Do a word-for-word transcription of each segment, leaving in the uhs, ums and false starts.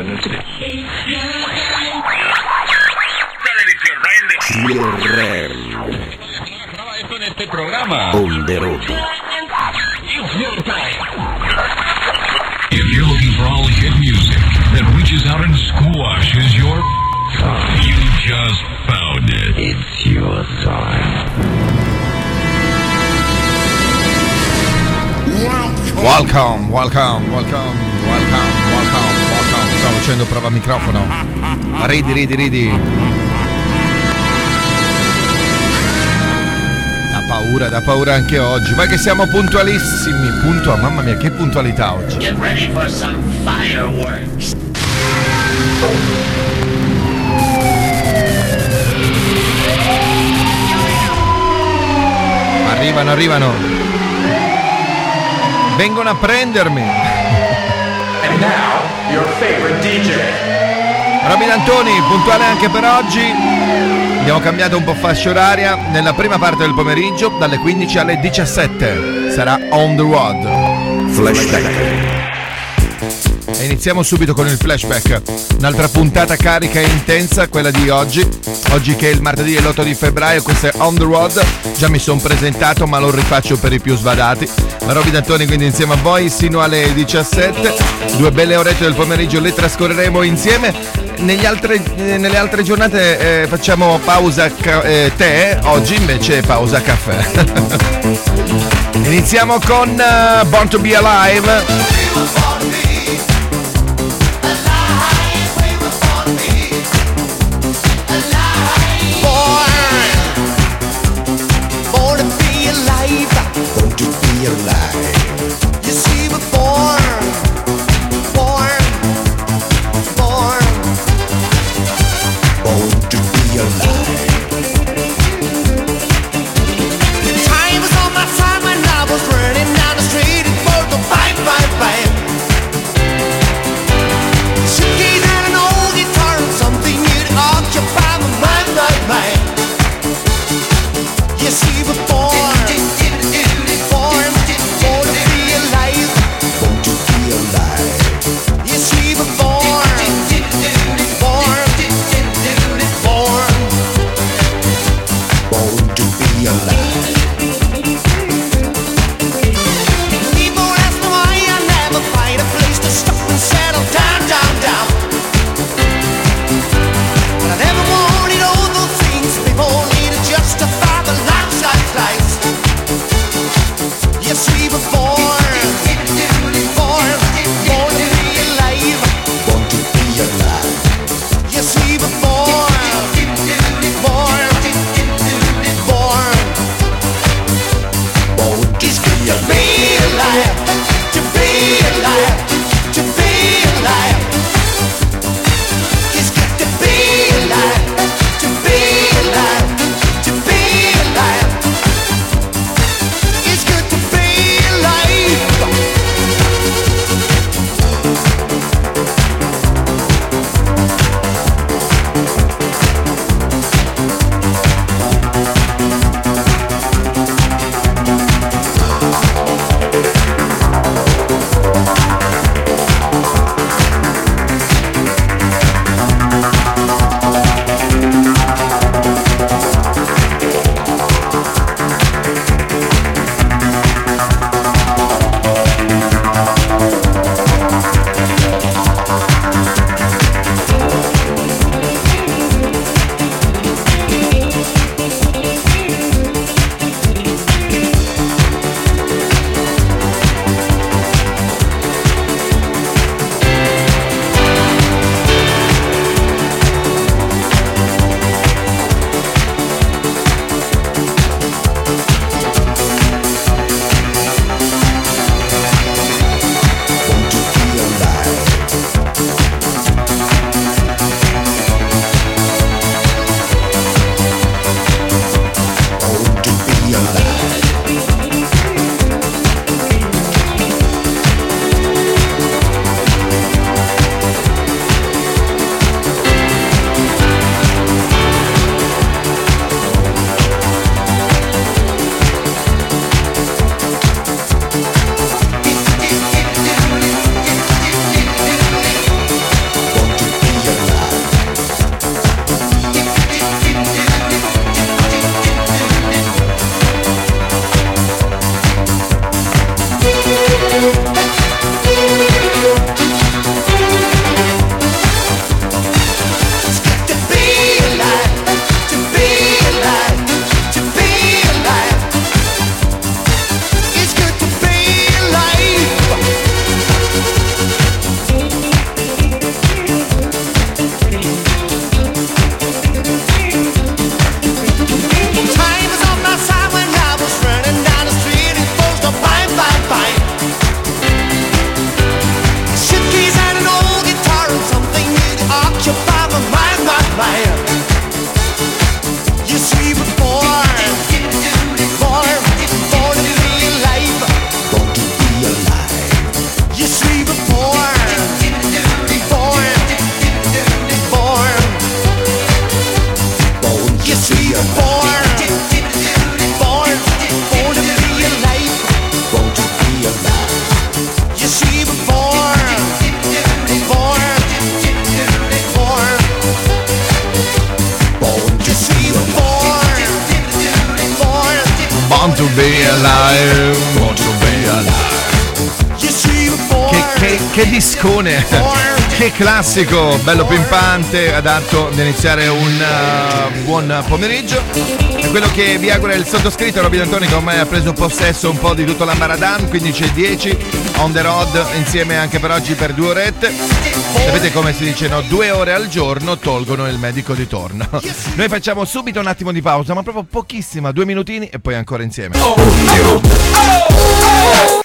Esto en este programa. On the road. If you're looking for all hit music that reaches out and squashes your time, you just found it. It's your time. Welcome, welcome, welcome, welcome, welcome, welcome. Sto facendo prova microfono. Ridi, ridi, ridi. Da paura, da paura anche oggi. Ma che siamo puntualissimi. Puntua, mamma mia, che puntualità oggi. Get ready for some fireworks. Arrivano, arrivano. Vengono a prendermi. And now, your favorite D J. Robin Antoni, puntuale anche per oggi. Abbiamo cambiato un po' fascia oraria. Nella prima parte del pomeriggio, dalle quindici alle diciassette, sarà On The Road. Flashback. E iniziamo subito con il flashback. Un'altra puntata carica e intensa, quella di oggi. Oggi che è il martedì e l'otto di febbraio, questo è On The Road. Già mi sono presentato, ma lo rifaccio per i più svadati. La Robin D'Antoni, quindi insieme a voi sino alle diciassette. Due belle orette del pomeriggio le trascorreremo insieme. Negli altre, nelle altre giornate eh, facciamo pausa ca- eh, tè, oggi invece pausa caffè. Iniziamo con uh, Born To Be Alive. Time was on my side when I was running down the street. It was the fight, fight, fight. che discone, che classico, bello pimpante, adatto ad iniziare un uh, buon pomeriggio. È quello che vi augura il sottoscritto Robby D'Antoni, che ormai ha preso possesso un po' di tutto l'ambaradan, quindici e dieci on the road insieme anche per oggi per due orette. Sapete come si dice, no? Due ore al giorno tolgono il medico di torno. Noi facciamo subito un attimo di pausa, ma proprio pochissima, due minutini e poi ancora insieme. Oh, oh, oh.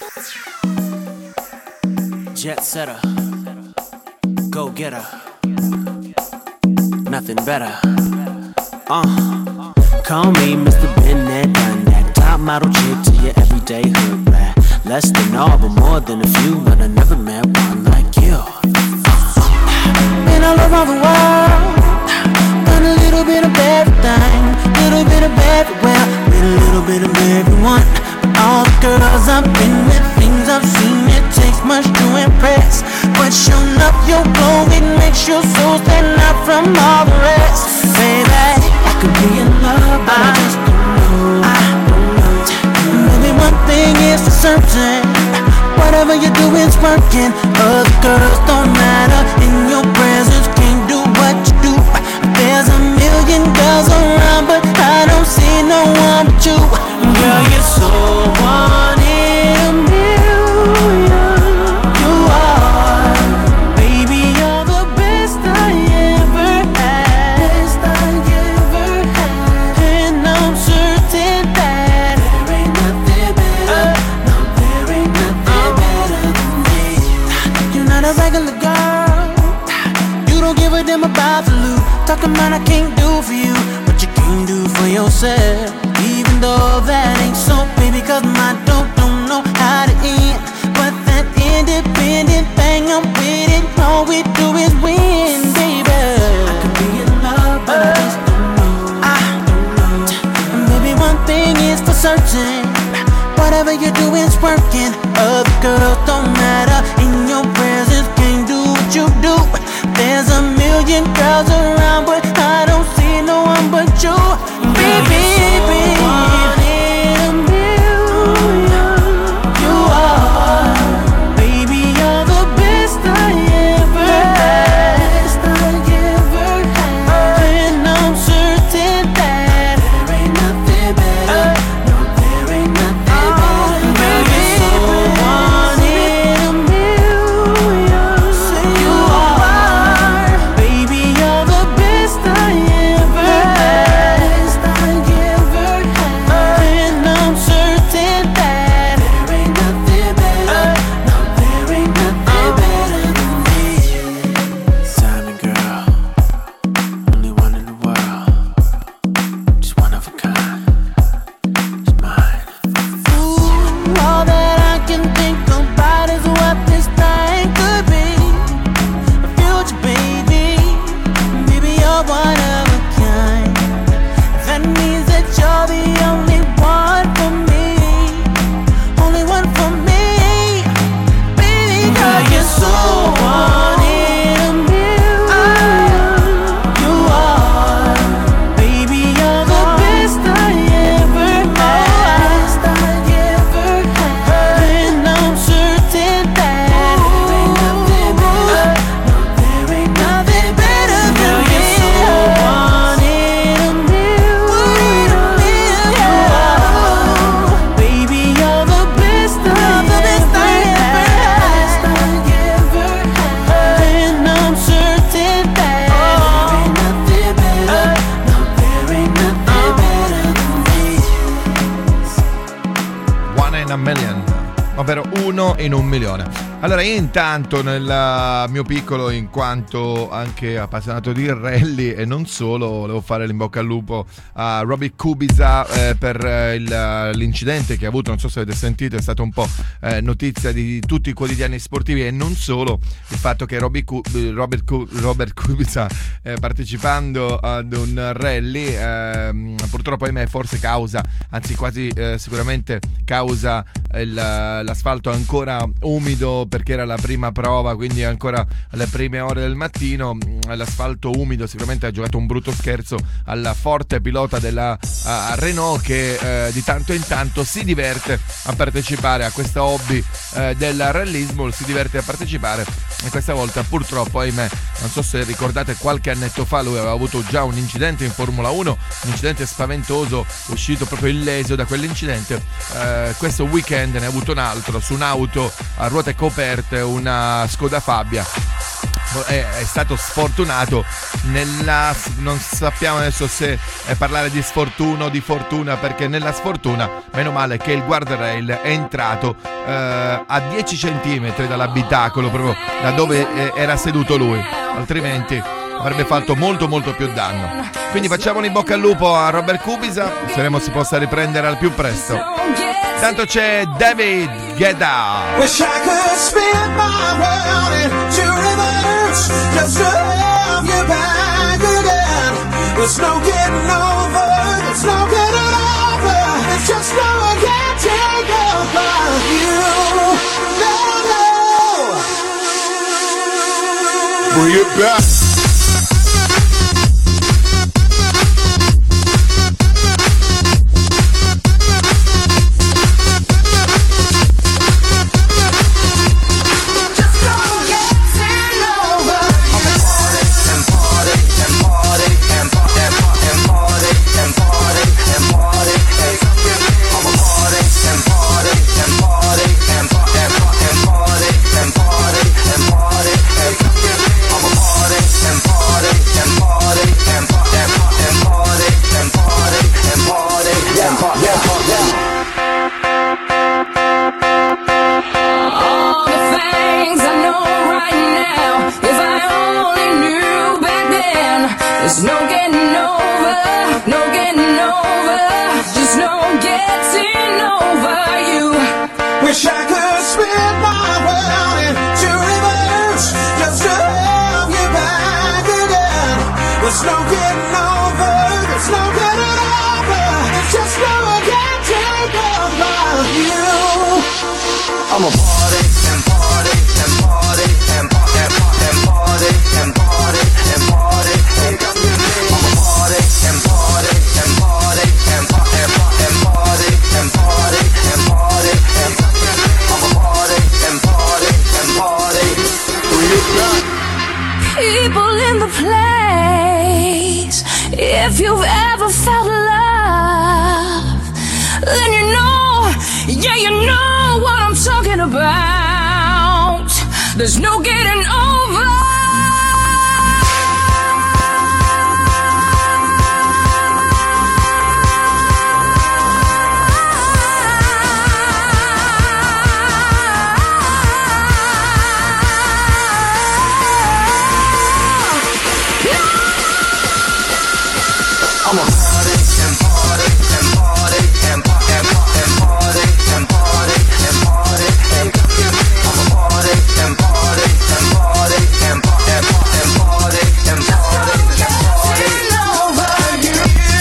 Jet setter, go getter, nothing better. Uh, call me Mister Been There, Done That, top model chick to your everyday hood rat. Less than all, but more than a few, but I never met one like you. Been all around the world, done a little bit of everything, little bit of everywhere, with a little bit of everyone. But all the girls I've been with, things I've seen, it takes much to impress. But showing up your glow, it makes your soul stand out from all the rest. Baby, I could be in love, but I just don't know. I don't know. Maybe one thing is for certain, whatever you do is working. Other girls don't matter, in your presence can't do what you do. There's a million girls around, but I don't see no one but you. Girl, you're so one in a million. You are, baby, you're the best I ever had. Best I ever had. And I'm certain that there ain't nothing better. Uh, no, there ain't nothing uh, better than me. You're not a regular girl. You don't give a damn about the loot. Talking about I can't do for you what you can't do for yourself. Even though that ain't so, baby, cause my dope don't know how to end. But that independent thing, I'm with it. All we do is win, baby. I could be in love, but I just don't know. I don't know. And baby, one thing is for certain, whatever you do is working. Other girls don't matter, in your presence can't do what you do. There's a million girls around, but I don't see no one but you. Baby, baby, one in a million. You are, baby, you're the best I ever had. Best I ever had. And I'm certain that there ain't nothing better. No, there ain't nothing better. Baby, one in a million. You are, baby, you're the best I ever had. Best I ever had. And I'm certain that there ain't nothing better. No, there ain't nothing better than me. Simon, girl, only one in the world, just one of a kind, it's mine. Ooh, all that I can think about is what this thing could be. A future, baby, baby, you're one of a kind. That means that you're the only one for me, only one for me, baby. Girl, you're so one in a million. You are, baby, you're the best I ever had. Best I ever had. And I'm certain that there ain't nothing better. No, there ain't nothing better than girl, you're so one in a million. You are, baby, you're the best I ever had. Best I ever had. And I'm certain that there ain't nothing better. No, there ain't nothing better than me. One in a million, ovvero uno in un milione. Allora, io intanto nel uh, mio piccolo, in quanto anche appassionato di rally e non solo, volevo fare l'in bocca al lupo a Robby Kubica eh, per eh, il, uh, l'incidente che ha avuto. Non so se avete sentito, è stata un po' eh, notizia di tutti i quotidiani sportivi e non solo, il fatto che Robby Ku- Robert, Ku- Robert Kubica eh, partecipando ad un rally eh, purtroppo ahimè forse causa, anzi quasi eh, sicuramente causa il, l'asfalto ancora ancora umido perché era la prima prova, quindi ancora alle prime ore del mattino, l'asfalto umido. Sicuramente ha giocato un brutto scherzo al forte pilota della uh, Renault che uh, di tanto in tanto si diverte a partecipare a questa hobby uh, del rallismo, si diverte a partecipare e questa volta purtroppo, ahimè, non so se ricordate, qualche annetto fa lui aveva avuto già un incidente in Formula uno, un incidente spaventoso, uscito proprio illeso da quell'incidente. Uh, questo weekend ne ha avuto un altro su un'auto a ruote coperte, una Skoda Fabia. È, è stato sfortunato nella, non sappiamo adesso se è parlare di sfortuna o di fortuna, perché nella sfortuna meno male che il guardrail è entrato eh, a dieci centimetri dall'abitacolo, proprio da dove eh, era seduto lui, altrimenti avrebbe fatto molto molto più danno. Quindi facciamo un in bocca al lupo a Robert Kubica, speriamo si possa riprendere al più presto. Tanto c'è David Guetta. Wish I could spin my world into reverse just to have you back again. There's no getting over, there's no getting over. It's just no one can take over you. No, no. Bring it back. There's no getting over, no getting over, just no getting over you. Wish I could spin my world into reverse just to have you back again. There's no getting over, there's no getting over. It's just no one can take over you. I'm a party and party and party and party and party and party and party and party. I'm a party and party and party and party and party and party and party and party. I'm a party and party and party. People in the place, if you've ever felt love, then you know, yeah, you know what I'm talking about. There's no getting over. I'm a party and party and party and party and party and party and party and party. I'm a party and party and party and party and party and party and party over you.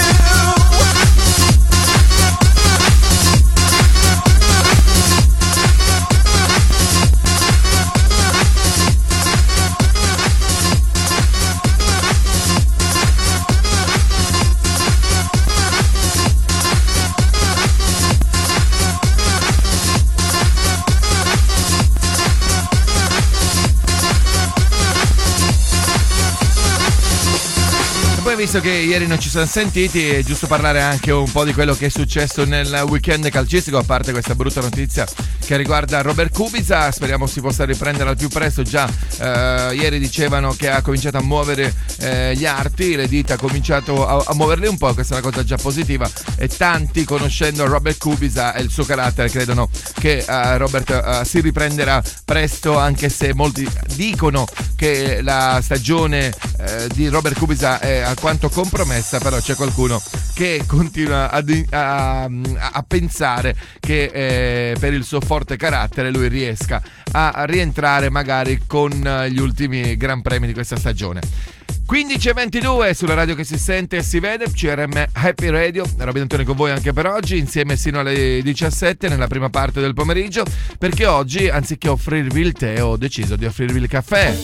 Visto che ieri non ci siamo sentiti, è giusto parlare anche un po' di quello che è successo nel weekend calcistico, a parte questa brutta notizia che riguarda Robert Kubica. Speriamo si possa riprendere al più presto. Già eh, ieri dicevano che ha cominciato a muovere eh, gli arti, le dita ha cominciato a, a muoverli un po', questa è una cosa già positiva, e tanti, conoscendo Robert Kubica e il suo carattere, credono che eh, Robert eh, si riprenderà presto, anche se molti dicono che la stagione eh, di Robert Kubica è alquanto compromessa, però c'è qualcuno che continua a, a, a pensare che eh, per il suo forte carattere lui riesca a rientrare magari con gli ultimi gran premi di questa stagione. quindici e ventidue sulla radio che si sente e si vede, C R M Happy Radio. Robby D'Antoni con voi anche per oggi, insieme sino alle diciassette nella prima parte del pomeriggio, perché oggi anziché offrirvi il tè ho deciso di offrirvi il caffè.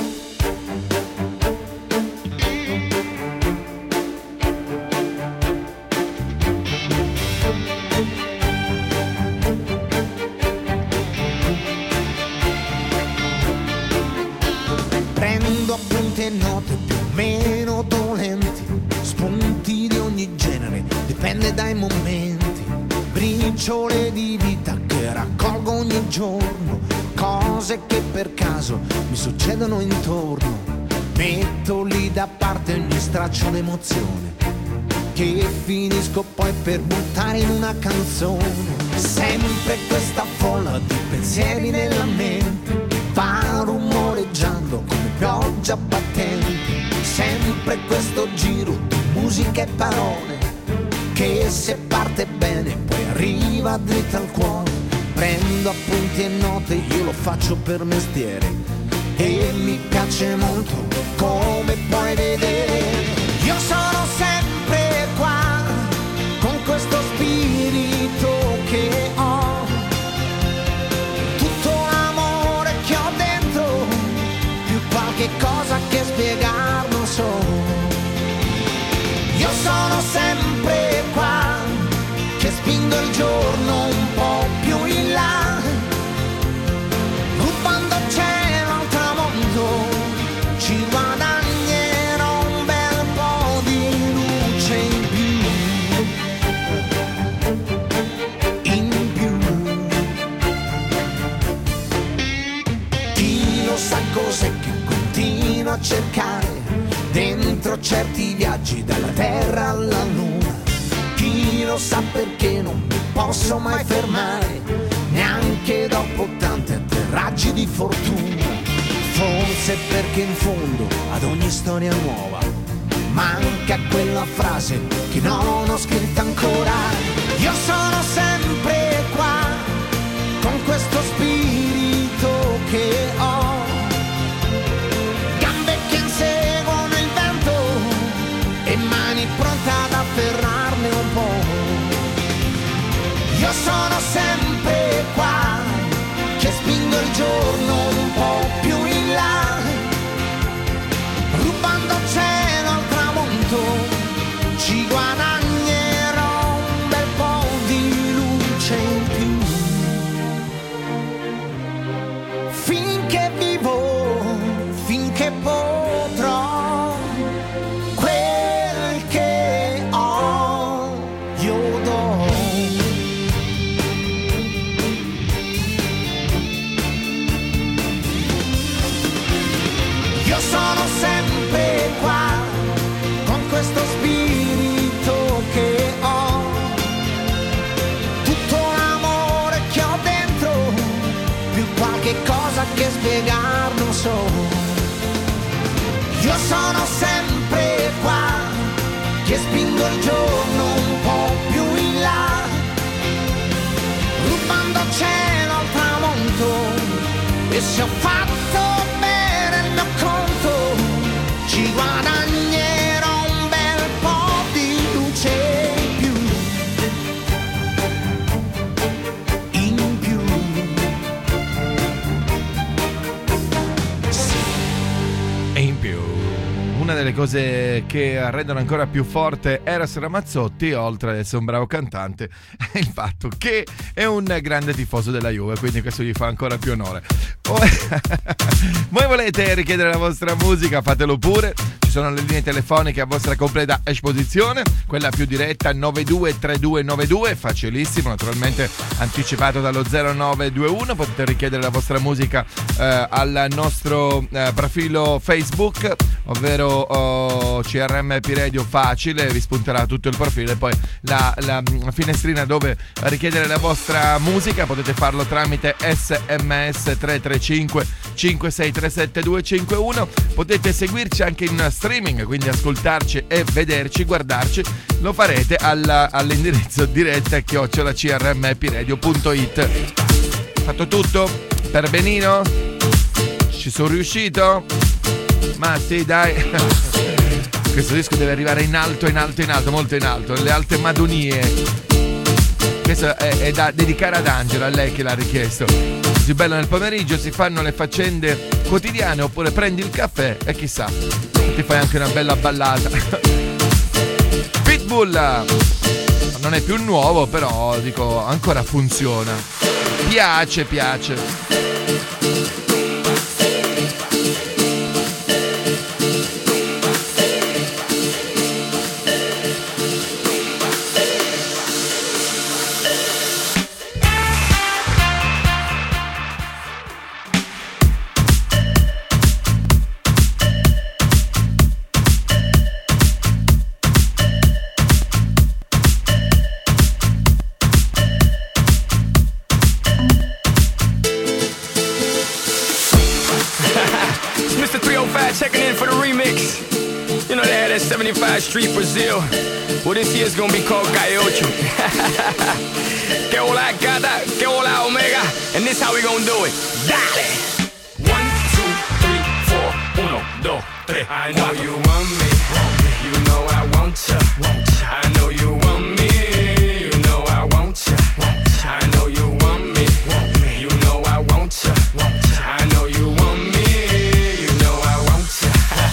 Prendo appunti e note più o meno dolenti, spunti di ogni genere, dipende dai momenti, briciole di vita che raccolgo ogni giorno, cose che per caso mi succedono intorno, metto lì da parte ogni straccio d'emozione, che finisco poi per buttare in una canzone, sempre questa folla di pensieri nella mente, va rumoreggiando come pioggia battente, sempre questo giro di musica e parole, che se parte bene poi arriva dritta al cuore, prendo appunti e note, io lo faccio per mestiere, e mi piace molto come puoi vedere, io sono sempre qua, con questo spirito che ho, qualche cosa che spiegar non so, io sono sempre qua, che spingo il giorno un po' più in là, rubando cielo al tramonto, ci guadagnerò un bel po' di luce in più, in più, chi lo sa cos'è che continuo a cercare dentro certi viaggi dalla terra alla luna, chi lo sa perché non mi posso mai fermare neanche dopo tanti atterraggi di fortuna, forse perché in fondo ad ogni storia nuova manca quella frase che non ho scritta ancora, io sono sempre qua con questo spirito che ho, e mani pronte ad afferrarne un po', io sono sempre qua, che spingo il giorno un po' più in là, rubando cielo al tramonto, ci guadagnerò un bel po' di luce in più, finché vivo, finché potrò, sono sempre qua, con questo spirito che ho, tutto l'amore che ho dentro, più qualche cosa che spiegar non so, io sono sempre qua, che spingo il giorno un po' più in là, rubando cielo al tramonto, e se ho fatto ci guadagnerò un bel po' di luce in più, in più, sì. E in più, una delle cose che rendono ancora più forte Eros Ramazzotti, oltre ad essere un bravo cantante, è il fatto che è un grande tifoso della Juve, quindi questo gli fa ancora più onore. Voi volete richiedere la vostra musica? Fatelo pure. Ci sono le linee telefoniche a vostra completa esposizione, quella più diretta nove due tre due nove due, facilissimo, naturalmente anticipato dallo zero nove due uno. Potete richiedere la vostra musica eh, al nostro eh, profilo Facebook, ovvero oh, C R M Happy Radio, facile, vi spunterà tutto il profilo e poi la, la finestrina dove richiedere la vostra musica. Potete farlo tramite S M S tre tre cinque cinque sei tre sette due cinque uno. Potete seguirci anche in streaming, quindi ascoltarci e vederci, guardarci. Lo farete alla, all'indirizzo diretta chiocciola c r m happy radio punto it. Fatto tutto? Per benino? Ci sono riuscito? Ma sì, dai. Questo disco deve arrivare in alto, in alto, in alto, molto in alto. Le alte madonie. Questo è, è da dedicare ad Angela, a lei che l'ha richiesto. Così bello nel pomeriggio, si fanno le faccende quotidiane oppure prendi il caffè e chissà, ti fai anche una bella ballata. Pitbull non è più nuovo, però dico ancora funziona. Piace, piace. seventy-five Street, Brazil. Well, this year's gonna be called Calle Ocho. Que hola gata, que hola omega. And this how we gonna do it. Dale! One, two, three, four. Uno, dos, tres. I know you want me. You know I want ya. I know you want me. You know I want ya. I know you want me. You know I want ya. I know you want me. You know I want ya.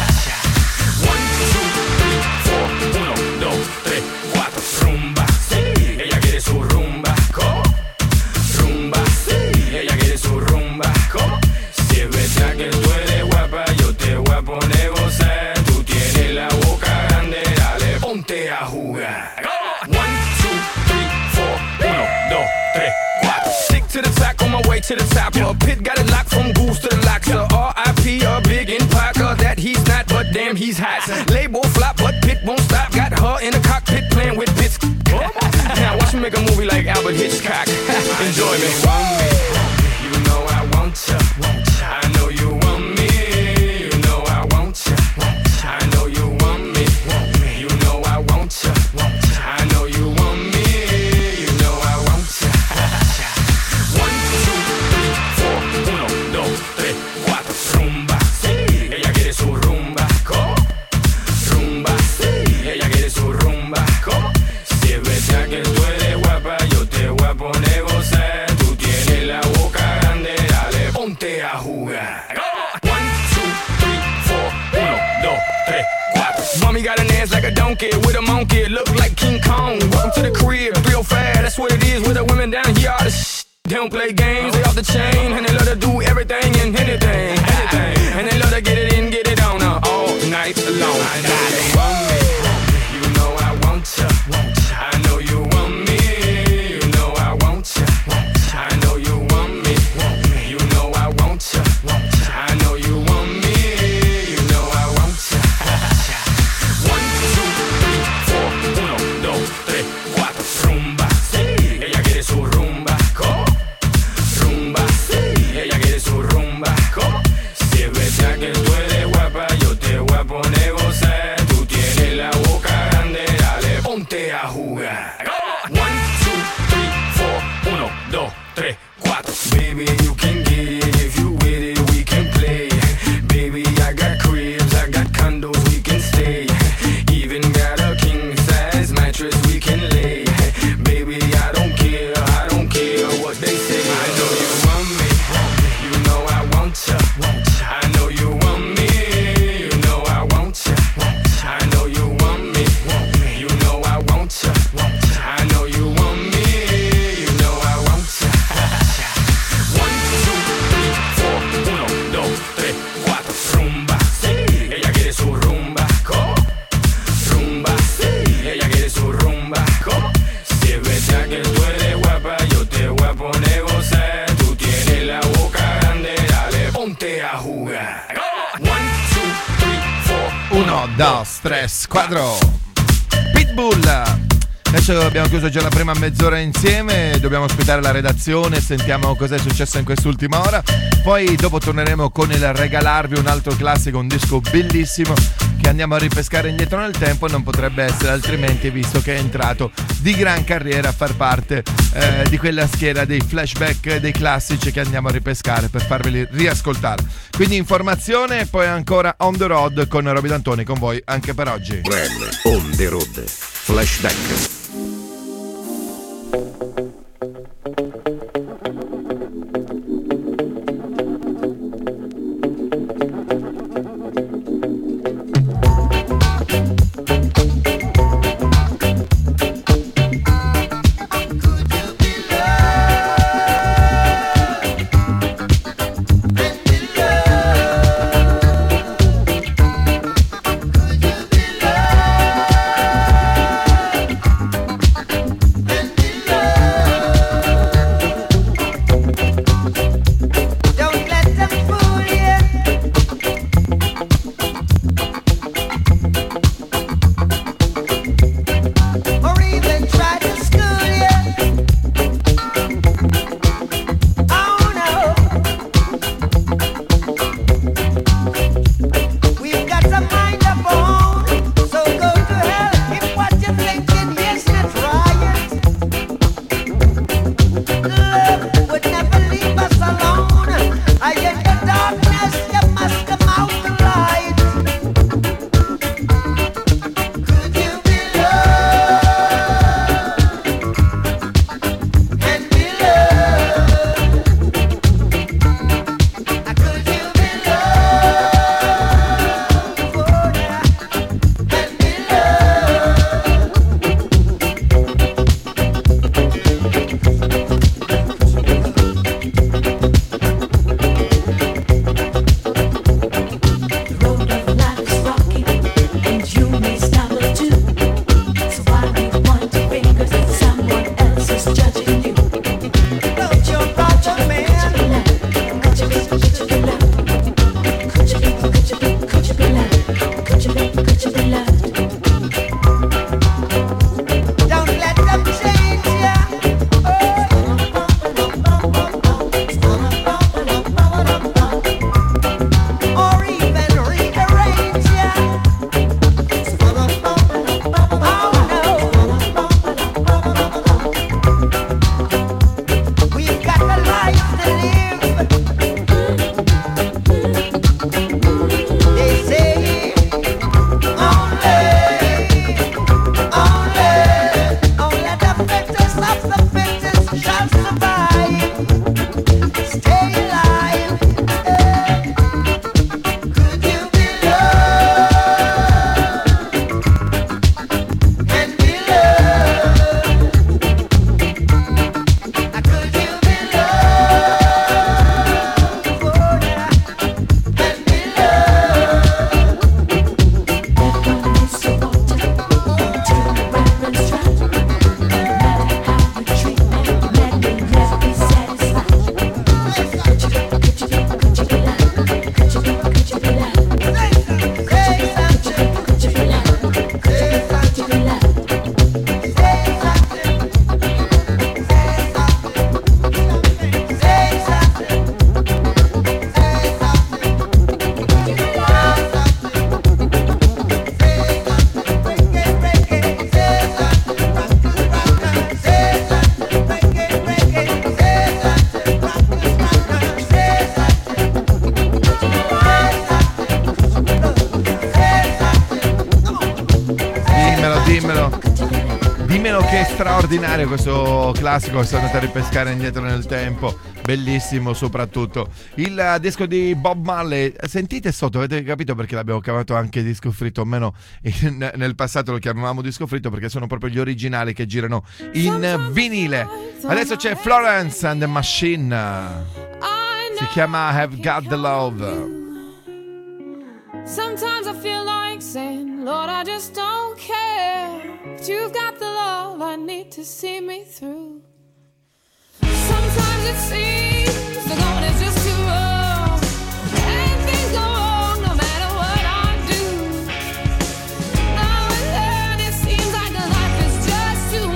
One, two, three, four. Uno, dos, tres, cuatro. Rumba, sí. Ella quiere su rumba. ¿Cómo? Rumba, sí. Ella quiere su rumba. ¿Cómo? Si es verdad que tú eres guapa, yo te voy a poner gozar. Tú tienes la boca grande, dale, ponte a jugar. One, two, three, four. Uno, dos, tres, cuatro. Stick to the track on my way to the top. A pit got it locked from goose to the locks. A R I P a big in Parker that he's not, but damn he's hot. Label flop, but Pit won't stop. Got her in the cockpit playing with bits. Now watch me make a movie like Albert Hitchcock. Enjoy me. You know I want ya. I know you want me. You know I want ya. I know you want me. You know I want ya. I know you want me. You know I want ya. One, two, three, four. Uno, dos, tres, cuatro. Rumba, sí. Ella quiere su rumba. ¿Cómo? Rumba, sí. Ella quiere su rumba. ¿Cómo? Si es verdad que tú eres guapa, yo te voy a poner gozar. Tú tienes la boca grande, dale, ponte a jugar. One, two, three, four. Uno, dos, tres, cuatro. Mommy got an ass like a donkey with a monkey. Look like King Kong. Welcome to the crib, three oh five. That's what it is with the women down here. All the sh- They don't play games, they off the chain. And they love to do everything and anything, anything. And they love to get it in, get it on uh, all night long. Dale. You know I want ya. I know you want me. You know I want ya. I know you want me. You know I want ya. I know you want me. You know I want ya. One, two, three, four. Uno, dos, tres, cuatro. Rumba, sí. Ella quiere su rumba. ¿Cómo? Rumba, sí. Ella quiere su rumba. ¿Cómo? Si es verdad que tú eres guapa, yo te voy a poner gozar. Tú tienes la boca grande, dale, ponte a jugar. One, two, three, four. Uno, dos, tres, cuatro. Baby, you can get it if you with it, we can play. Baby, I got cribs, I got condos, we can stay. Even got a king size mattress we can lay. Baby, I don't care, I don't care what they say. I know you want me, you know I want ya. I know you want me, you know I want ya. I know you want me, you know I want ya. I know you want me, you know I want ya. One, two, three, four. Uno, dos, tres, cuatro. Rumba, sí. Ella quiere su rumba. ¿Cómo? Rumba, sí. Ella quiere su rumba. ¿Cómo? Si es verdad que tú eres guapa, yo te voy a poner gozar. Tú tienes la boca grande, dale, ponte a jugar. One, two, three, four. Uno, dos, tres, quattro. Pitbull. Adesso abbiamo chiuso già la prima mezz'ora insieme, dobbiamo aspettare la redazione, sentiamo cosa è successo in quest'ultima ora. Poi dopo torneremo con il regalarvi un altro classico, un disco bellissimo che andiamo a ripescare indietro nel tempo, non potrebbe essere altrimenti visto che è entrato di gran carriera a far parte eh, di quella schiera dei flashback, dei classici che andiamo a ripescare per farveli riascoltare. Quindi informazione e poi ancora On The Road con Roby D'Antoni con voi anche per oggi. On The Road Flashback. Straordinario questo classico che sono andato a ripescare indietro nel tempo, bellissimo soprattutto il disco di Bob Marley. Sentite sotto, avete capito perché l'abbiamo chiamato anche disco fritto, o meno in, nel passato lo chiamavamo disco fritto perché sono proprio gli originali che girano in vinile. Adesso c'è Florence and the Machine, si chiama Have Got the Love. Sometimes I feel like saying, Lord, I just don't care, but you've got the love I need to see me through. Sometimes it seems the going is just too rough, and things go wrong no matter what I do. Now and then it seems like the life is just too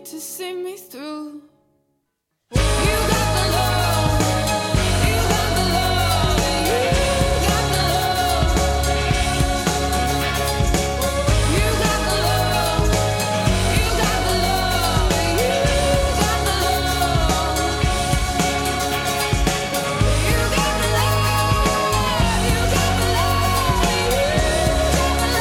need to see me through. You got the love, you got the love, you got the love. You got the love, you got the love, you got the love. You got the love, you got the love, you got the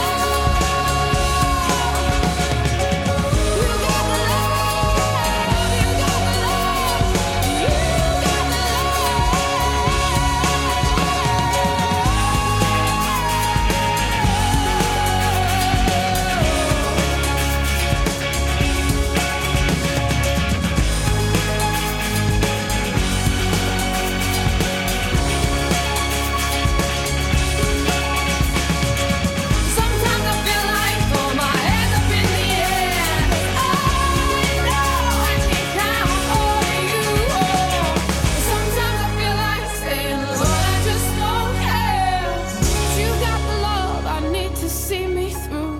Sometimes I feel like throw my hands up in the air. I know I can count on you. Sometimes I feel like saying, Lord, I just don't care. You got the love I need to see me through.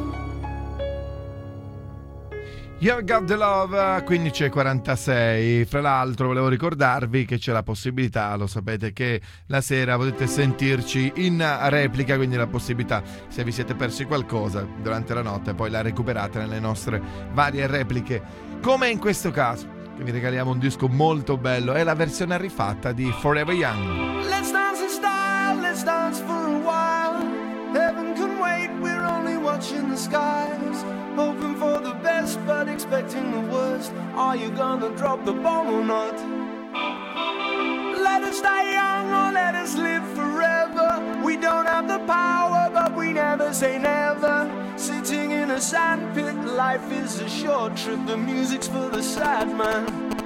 You Got the Love, quindici e quarantasei. Fra l'altro volevo ricordarvi che c'è la possibilità, lo sapete, che la sera potete sentirci in replica, quindi la possibilità, se vi siete persi qualcosa durante la notte, poi la recuperate nelle nostre varie repliche, come in questo caso, che vi regaliamo un disco molto bello, è la versione rifatta di Forever Young. Let's dance in style, let's dance for a while. Heaven can wait, we're only watching the skies. Hoping for the best, but expecting the worst. Are you gonna drop the bomb or not? Let us die young or let us live forever. We don't have the power, but we never say never. Sitting in a sandpit, life is a short trip. The music's for the sad man.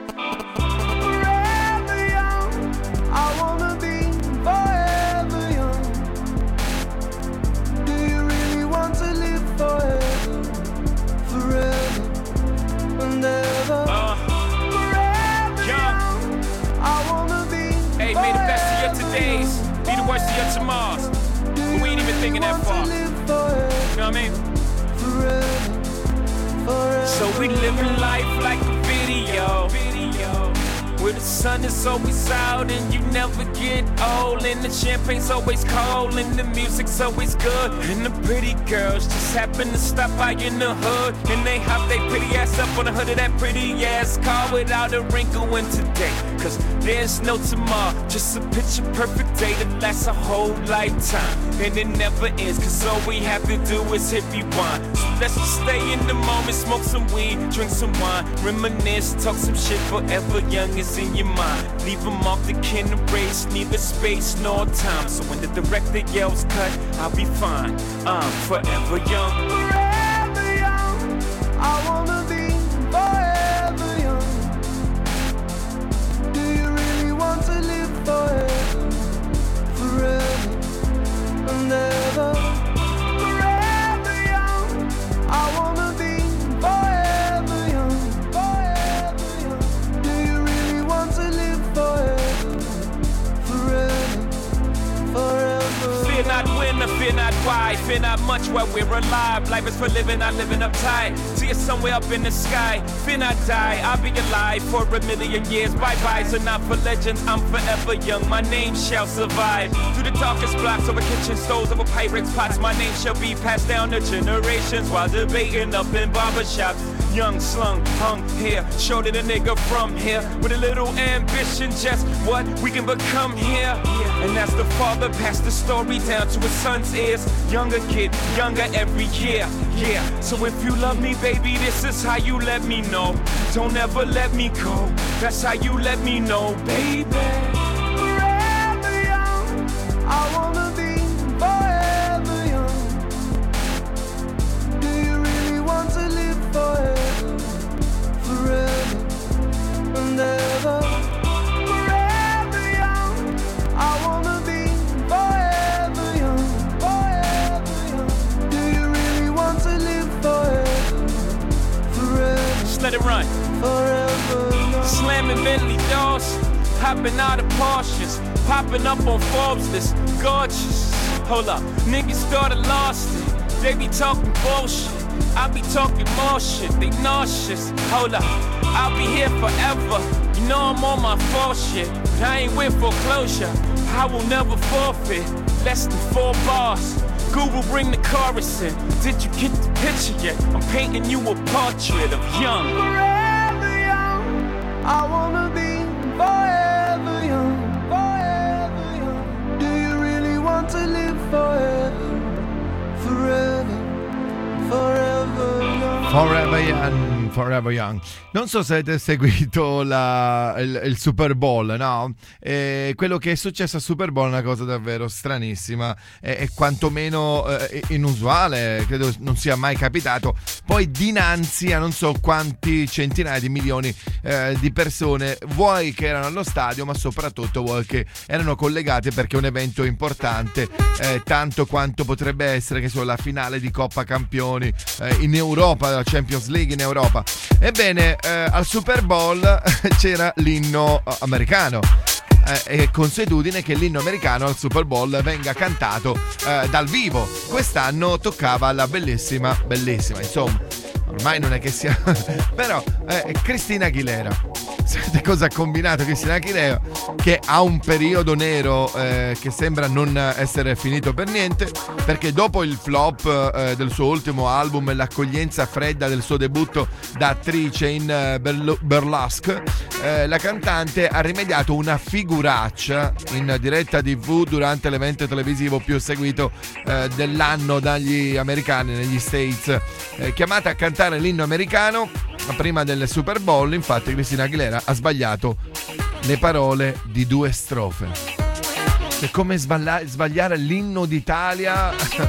Forever young, I wanna be forever young. Do you really want to live forever? Forever and ever. Uh, Forever young. young, I wanna be. Hey, may the best of your todays be the worst of your tomorrows. But we ain't even thinking that far. You know what I mean? Forever, forever. So we living life like a video. Video. Where the sun is always out and you never get old. And the champagne's always cold and the music's always good. And the pretty girls just happen to stop by in the hood. And they hop they pretty ass up on the hood of that pretty ass car without a wrinkle in today. Cause there's no tomorrow, just a picture perfect day that lasts a whole lifetime. And it never ends, cause all we have to do is hit rewind. So let's just stay in the moment, smoke some weed, drink some wine, reminisce, talk some shit. Forever young is in your mind. Leave them off the kin race, neither space nor time. So when the director yells cut, I'll be fine. I'm forever young. Forever young, I wanna be forever young. Do you really want to live forever? Forever and ever. Forever young, I wanna be forever young. Forever young. Do you really want to live forever? Forever, forever. Fear not when or fear not why. Fear not much while we're alive. Life is for living, not living uptight. See it somewhere up in the sky. Fear not die, I'll be alive for a million years. Bye-byes are not for legends, I'm forever young. My name shall survive. Through the darkest blocks, over kitchen stoves, over Pyrex pots. My name shall be passed down to generations while debating up in barbershops. Young, slung, hung here, showed it a nigga from here. With a little ambition, just what we can become here. And as the father passed the story down to his son's ears. Younger kid, younger every year, yeah. So if you love me, baby, this is how you let me know. Don't ever let me go, that's how you let me know, baby. Forever young, I wanna be forever young. Do you really want to live forever? Forever and ever. Forever young, I wanna be forever young. Forever young. Do you really want to live forever? Forever. Just let it run. Forever. Slamming Bentley doors, hopping out of Porsches, popping up on Forbes list, gorgeous. Hold up, niggas started lost it. They be talking bullshit. I'll be talking more shit, they nauseous. Hold up, I'll be here forever. You know I'm on my fall shit, but I ain't with foreclosure. I will never forfeit, less than four bars. Google, bring the chorus in. Did you get the picture yet? I'm painting you a portrait of young. Forever young, I wanna be forever young, forever young. Do you really want to live forever, forever, forever young? Forever Young, Forever Young. Non so se avete seguito la, il, il Super Bowl, no? E quello che è successo al Super Bowl è una cosa davvero stranissima e, e quantomeno eh, inusuale, credo non sia mai capitato. Poi dinanzi a non so quanti centinaia di milioni eh, di persone, vuoi che erano allo stadio, ma soprattutto vuoi che erano collegate perché è un evento importante, eh, tanto quanto potrebbe essere che so, la finale di Coppa Campioni eh, in Europa, la Champions League in Europa. Ebbene, eh, al Super Bowl c'era l'inno americano. Eh, è consuetudine che l'inno americano al Super Bowl venga cantato eh, dal vivo. Quest'anno toccava alla bellissima, bellissima, insomma, ormai non è che sia però eh, Christina Aguilera. Sapete cosa ha combinato Christina Aguilera? Che ha un periodo nero eh, che sembra non essere finito per niente, perché dopo il flop eh, del suo ultimo album e l'accoglienza fredda del suo debutto da attrice in eh, Burl- Burlesque, eh, la cantante ha rimediato una figuraccia in diretta tivù durante l'evento televisivo più seguito eh, dell'anno dagli americani negli States, eh, chiamata a cantare l'inno americano prima del Super Bowl. Infatti Christina Aguilera ha sbagliato le parole di due strofe. È come sballa- sbagliare l'inno d'Italia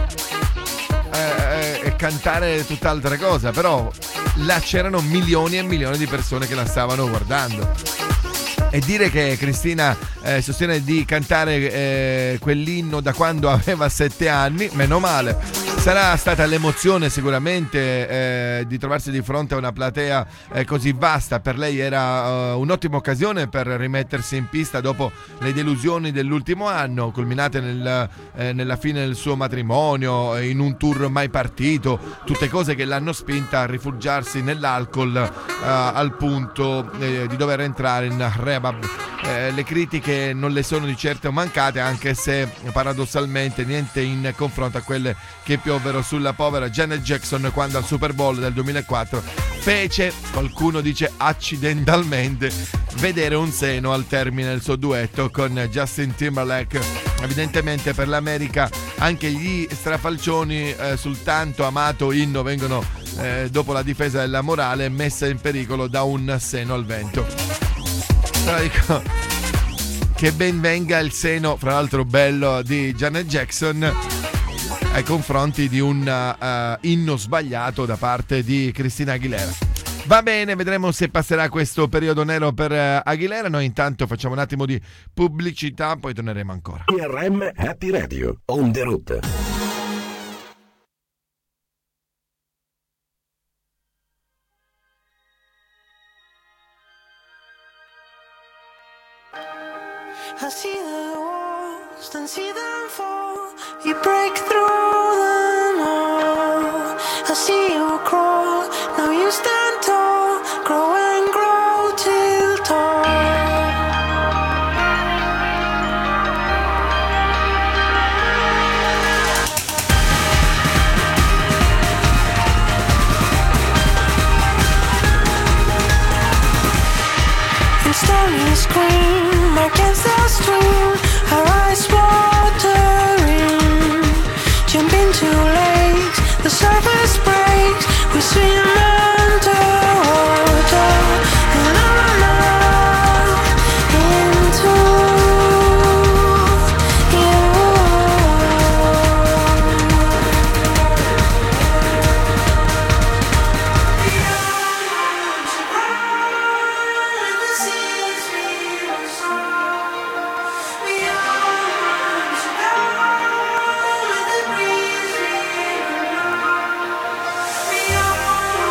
e eh, cantare tutt'altra cosa, però là c'erano milioni e milioni di persone che la stavano guardando. E dire che Cristina eh, sostiene di cantare eh, quell'inno da quando aveva sette anni, meno male. Sarà stata l'emozione sicuramente eh, di trovarsi di fronte a una platea eh, così vasta. Per lei era uh, un'ottima occasione per rimettersi in pista dopo le delusioni dell'ultimo anno, culminate nel, eh, nella fine del suo matrimonio, in un tour mai partito, tutte cose che l'hanno spinta a rifugiarsi nell'alcol uh, al punto eh, di dover entrare in rehab. Eh, le critiche non le sono di certo mancate, anche se paradossalmente niente in confronto a quelle che piovvero sulla povera Janet Jackson quando al Super Bowl del duemilaquattro fece, qualcuno dice accidentalmente, vedere un seno al termine del suo duetto con Justin Timberlake. Evidentemente per l'America anche gli strafalcioni eh, sul tanto amato inno vengono eh, dopo la difesa della morale messa in pericolo da un seno al vento. Però dico che ben venga il seno, fra l'altro bello, di Janet Jackson ai confronti di un uh, inno sbagliato da parte di Christina Aguilera. Va bene, vedremo se passerà questo periodo nero per uh, Aguilera. Noi intanto facciamo un attimo di pubblicità, poi torneremo ancora. I R M Happy Radio, on the road. I see the walls, then see them fall. You break through them all. I see you crawl, now you stand tall. Grow and grow till tall. And stony scream against the stream, her eyes watering. Jump into lakes, the surface breaks. We swim underwater and on into you. The seas feel soft. Beyond to go with the breeze. Beyond.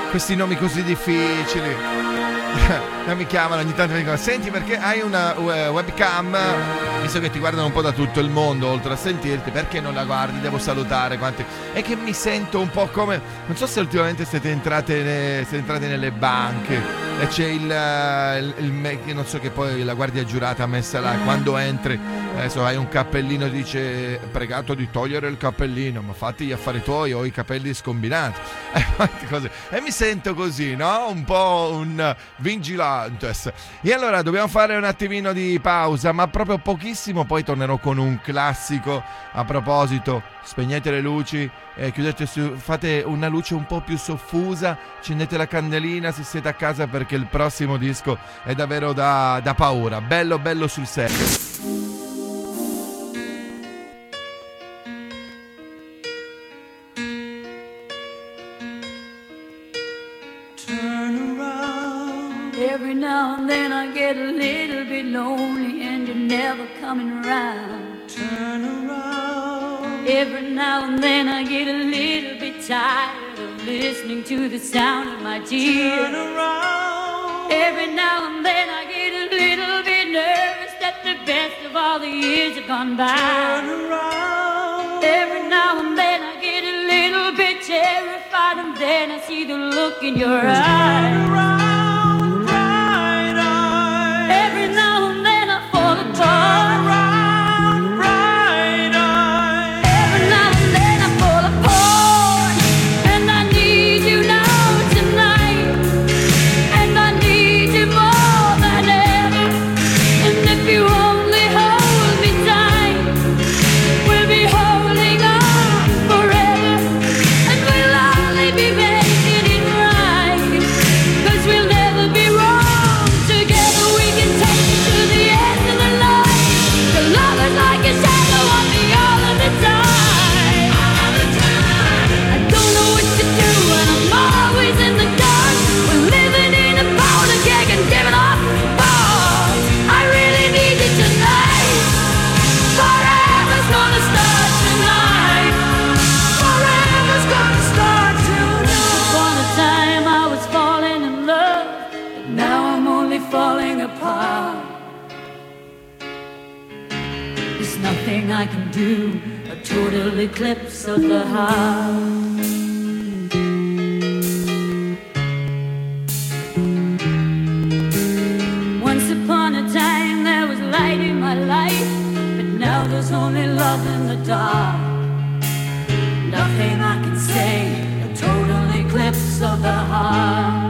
questi nomi così difficili. Non mi chiamano, ogni tanto mi dicono: senti, perché hai una webcam, visto che ti guardano un po' da tutto il mondo, oltre a sentirti, perché non la guardi? Devo salutare quanti. È che mi sento un po' come, non so se ultimamente siete entrate, ne... siete entrate nelle banche e c'è il, il, il non so, che poi la guardia giurata messa là, quando entri adesso hai un cappellino, dice pregato di togliere il cappellino, ma fatti gli affari tuoi, ho i capelli scombinati. E mi sento così, no? Un po' un vigilantes. E allora dobbiamo fare un attimino di pausa, ma proprio pochissimo, poi tornerò con un classico. A proposito, spegnete le luci, eh, chiudete su, fate una luce un po' più soffusa, accendete la candelina se siete a casa, perché il prossimo disco è davvero da, da paura, bello bello sul serio. Every now and then I get a little bit lonely and you're never coming around. Turn around. Every now and then I get a little bit tired of listening to the sound of my tears. Turn around. Every now and then I get a little bit nervous that the best of all the years have gone by. Turn around. Every now and then I get a little bit terrified, and then I see the look in your eyes. Turn around. I can do a total eclipse of the heart. Once upon a time there was light in my life, but now there's only love in the dark. Nothing I can say, a total eclipse of the heart.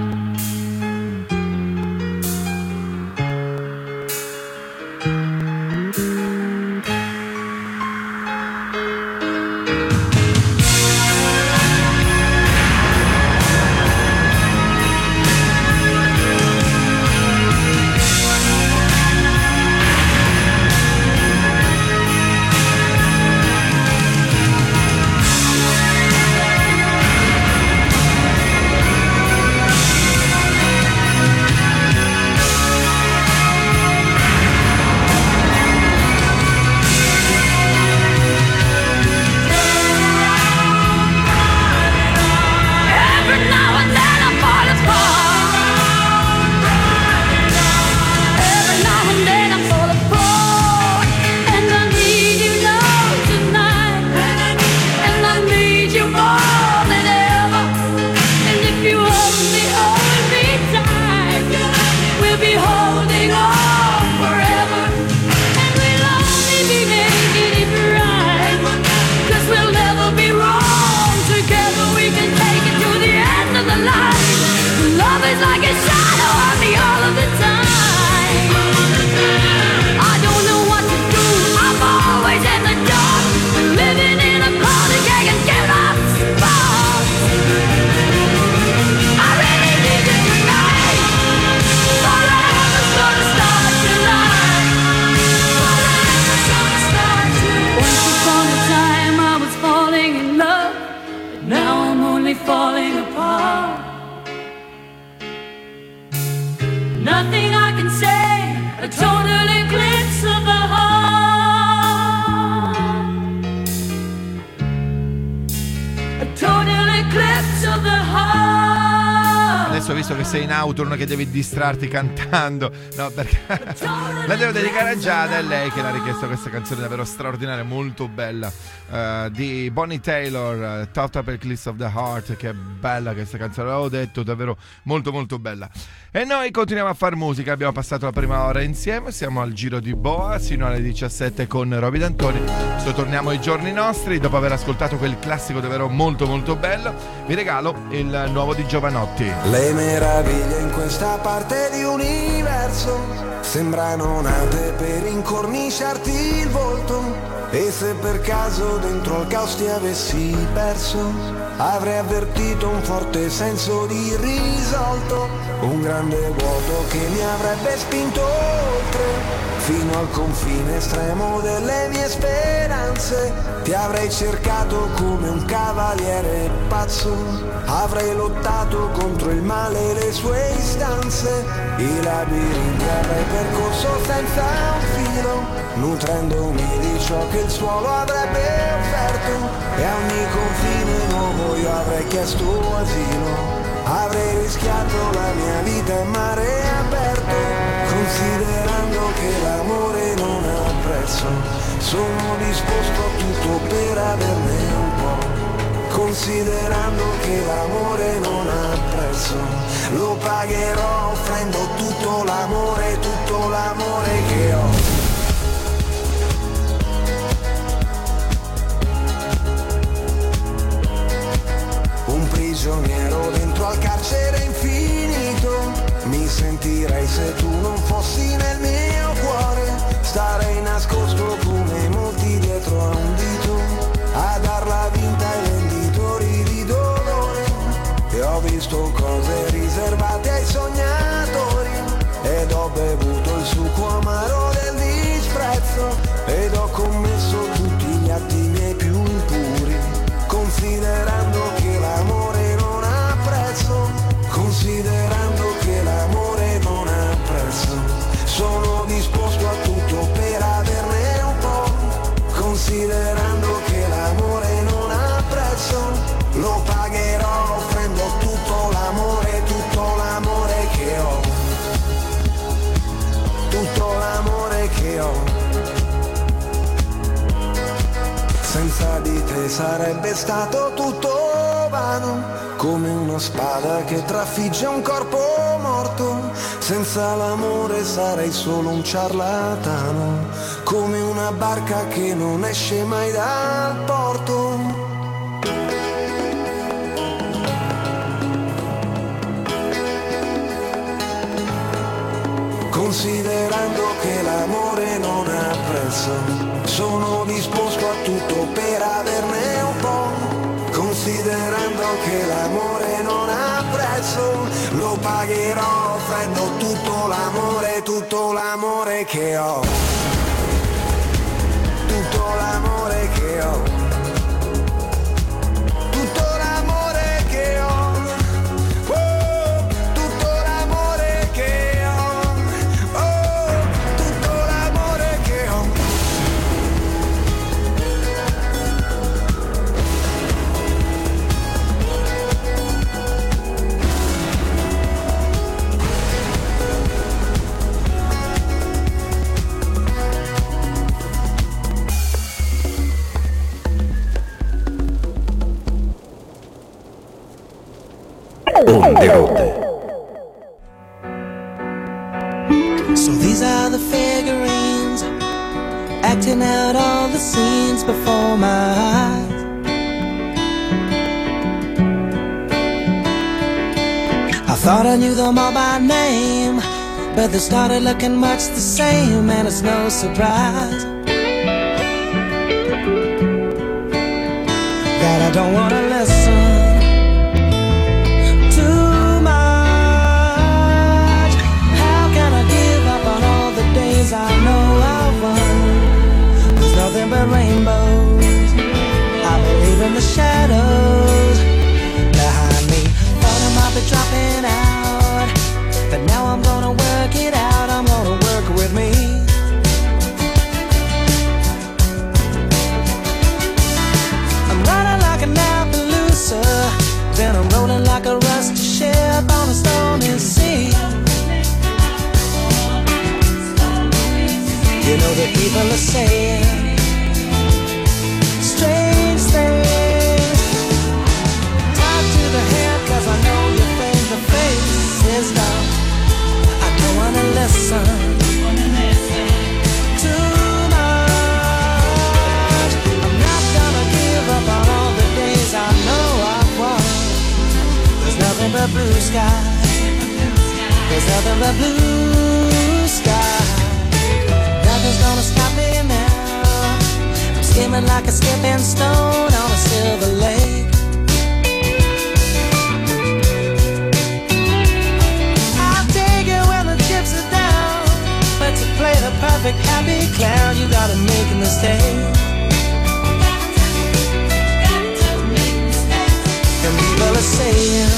Total eclipse of the heart. Adesso, visto che sei in auto, non è che devi distrarti cantando, no, perché la devo dedicare a Giada, è lei che l'ha richiesto questa canzone davvero straordinaria, molto bella, uh, di Bonnie Taylor, uh, Top Up Eclipse of the Heart. Che bella questa canzone, l'avevo detto, davvero molto molto bella. E noi continuiamo a far musica, abbiamo passato la prima ora insieme, siamo al Giro di Boa sino alle diciassette con Roby D'Antoni. Adesso torniamo ai giorni nostri, dopo aver ascoltato quel classico davvero molto molto bello, vi regalo il nuovo di Giovanotti. Le meraviglie in questa parte di universo sembrano nate per incorniciarti il volto, e se per caso dentro al caos ti avessi perso, avrei avvertito un forte senso di risolto, un grande vuoto che mi avrebbe spinto oltre, fino al confine estremo delle mie speranze. Ti avrei cercato come un cavaliere pazzo, avrei lottato contro il male e le sue istanze, i labirinti avrei percorso senza un filo, nutrendomi di ciò che il suolo avrebbe offerto, e a ogni confine nuovo io avrei chiesto asilo, avrei rischiato la mia vita in mare aperto, considerando che l'amore non ha prezzo, sono disposto a tutto per averne un po', considerando che l'amore non ha prezzo, lo pagherò offrendo tutto l'amore, tutto l'amore che ho. Prigioniero dentro al carcere infinito, mi sentirei se tu non fossi nel mio cuore, starei nascosto come molti dietro a un dito, a darla vinta ai venditori di dolore, e ho visto cose riservate ai sognatori, ed ho bevuto il succo amaro del disprezzo, ed ho commesso tutti gli atti miei più impuri, considerando che l'amore non ha prezzo, considerando che l'amore non ha prezzo, sono disposto a tutto per averne un po', considerando che l'amore non ha prezzo, lo pagherò offrendo tutto l'amore, tutto l'amore che ho, tutto l'amore che ho. Senza di te sarebbe stato tutto vano, come una spada che trafigge un corpo morto, senza l'amore sarei solo un ciarlatano, come una barca che non esce mai dal porto. Considerando che l'amore non ha prezzo, sono disposto a tutto per averne un po', considerando che l'amore non ha prezzo, lo pagherò offrendo tutto l'amore, tutto l'amore che ho, tutto l'amore che ho. Onde Rotte. So these are the figurines, acting out all the scenes before my eyes. I thought I knew them all by name, but they started looking much the same, and it's no surprise that I don't wanna listen I know I won. There's nothing but rainbows. I believe in the shadows behind me. Thought I might be dropping out, but now I'm gonna work it out. I'm gonna work with me. I'm running like an apple blue sky. There's nothing but blue sky. Nothing's gonna stop me now. I'm skimming like a skipping stone on a silver lake. I'll take it when the chips are down, but to play the perfect happy clown, you gotta make a mistake. And people are saying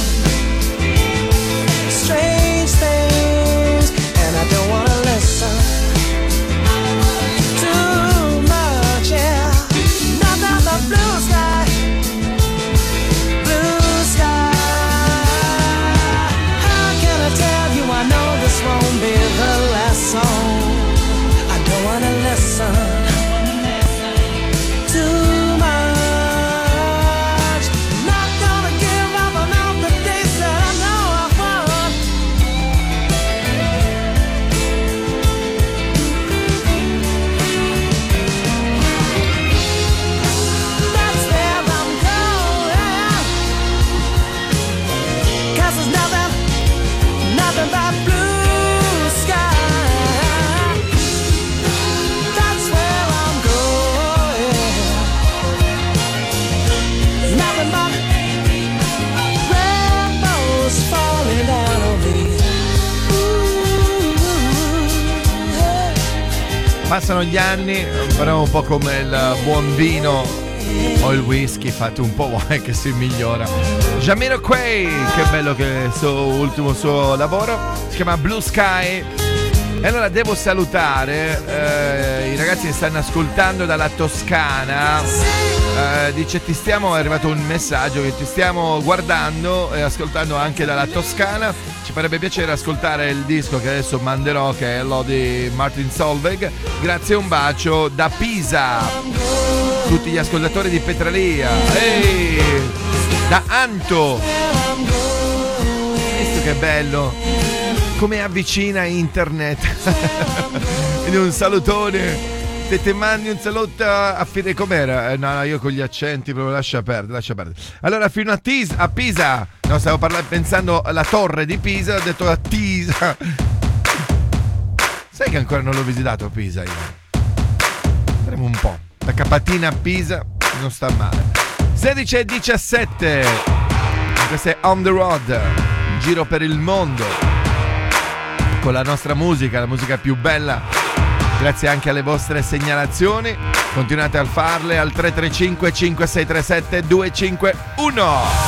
strange things, and I don't wanna listen too much, yeah. Nothing but blue sky, blue sky. How can I tell you I know this won't be the last song? I don't wanna listen too much. Not gonna give up on all the days that I know I've won. That's where I'm going, 'cause there's nothing, nothing but blue sky. That's where I'm going. There's nothing but rainbows falling down on me. Ooh, hey. Passano gli anni, però un po' come il buon vino o il whisky, fate un po' vuoi che si migliora. Jamiroquai, che bello che è il suo ultimo suo lavoro, si chiama Blue Sky. E allora devo salutare eh, i ragazzi che stanno ascoltando dalla Toscana. Eh, dice ti stiamo, è arrivato un messaggio che ti stiamo guardando e ascoltando anche dalla Toscana. Ci farebbe piacere ascoltare il disco che adesso manderò, che è lo di Martin Solveig. Grazie e un bacio da Pisa. Tutti gli ascoltatori di Petralia. Ehi, da Anto. Visto che bello come avvicina internet. Quindi un salutone. Se ti mandi un saluto a fine com'era? Eh, no, no, io con gli accenti proprio lascia perdere, lascia perdere. Allora fino a, Tis, a Pisa. No, stavo parlando, pensando alla torre di Pisa, ho detto a Tisa. Sai che ancora non l'ho visitato a Pisa io. Vedremo un po'. Da Capatina a Pisa non sta male. sedici e diciassette. Questo è On The Road, in giro per il mondo con la nostra musica, la musica più bella. Grazie anche alle vostre segnalazioni. Continuate a farle al tre tre cinque cinque sei tre sette due cinque uno.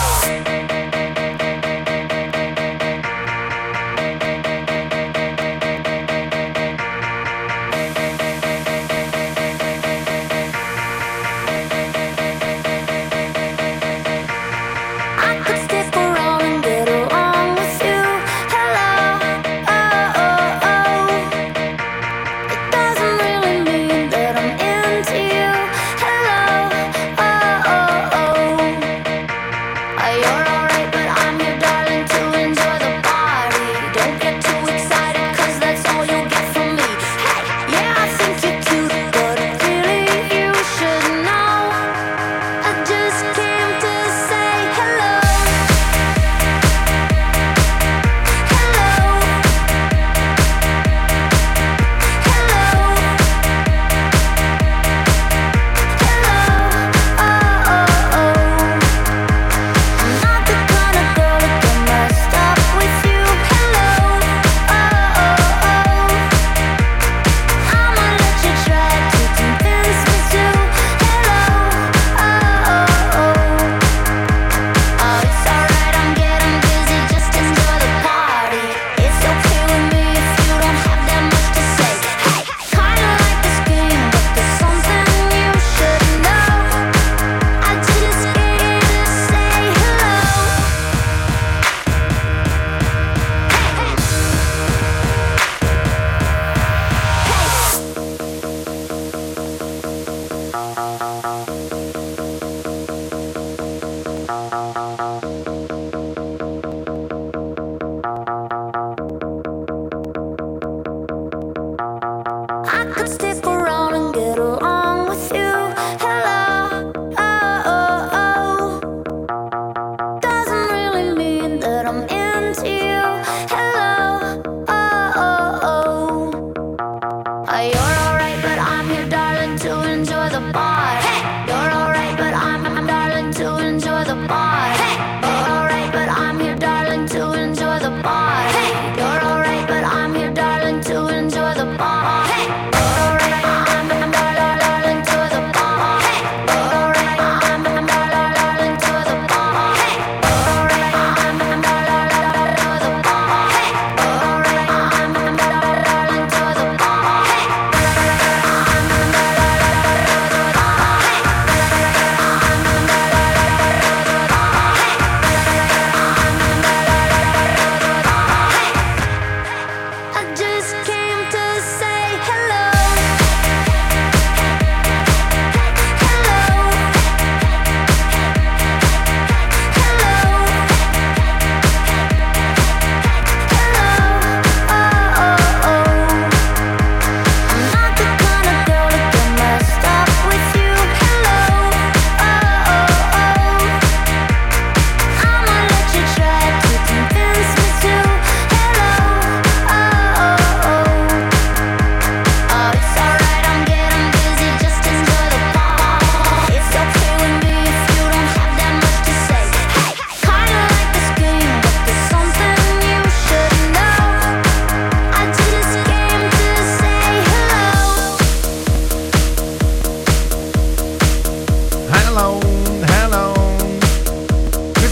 I'm in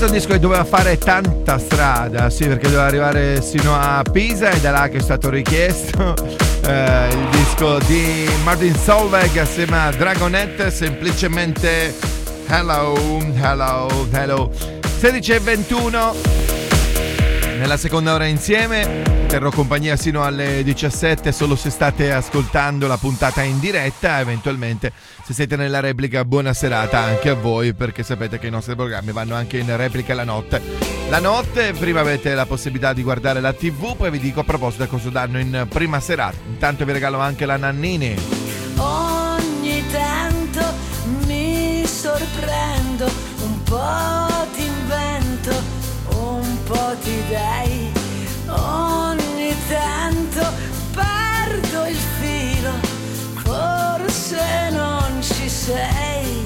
Questo è un disco che doveva fare tanta strada, sì, perché doveva arrivare sino a Pisa, ed è da là che è stato richiesto eh, il disco di Martin Solveig assieme a Dragonette, semplicemente Hello, Hello, Hello. sedici e ventuno nella seconda ora insieme. Terrò compagnia sino alle diciassette solo se state ascoltando la puntata in diretta. Eventualmente, se siete nella replica, buona serata anche a voi, perché sapete che i nostri programmi vanno anche in replica la notte. La notte, prima avete la possibilità di guardare la tivù, poi vi dico a proposito cosa danno in prima serata. Intanto vi regalo anche la Nannini. Ogni tanto mi sorprendo, un po' ti invento, un po' ti dai. Ogni tanto perdo il filo, forse non ci sei.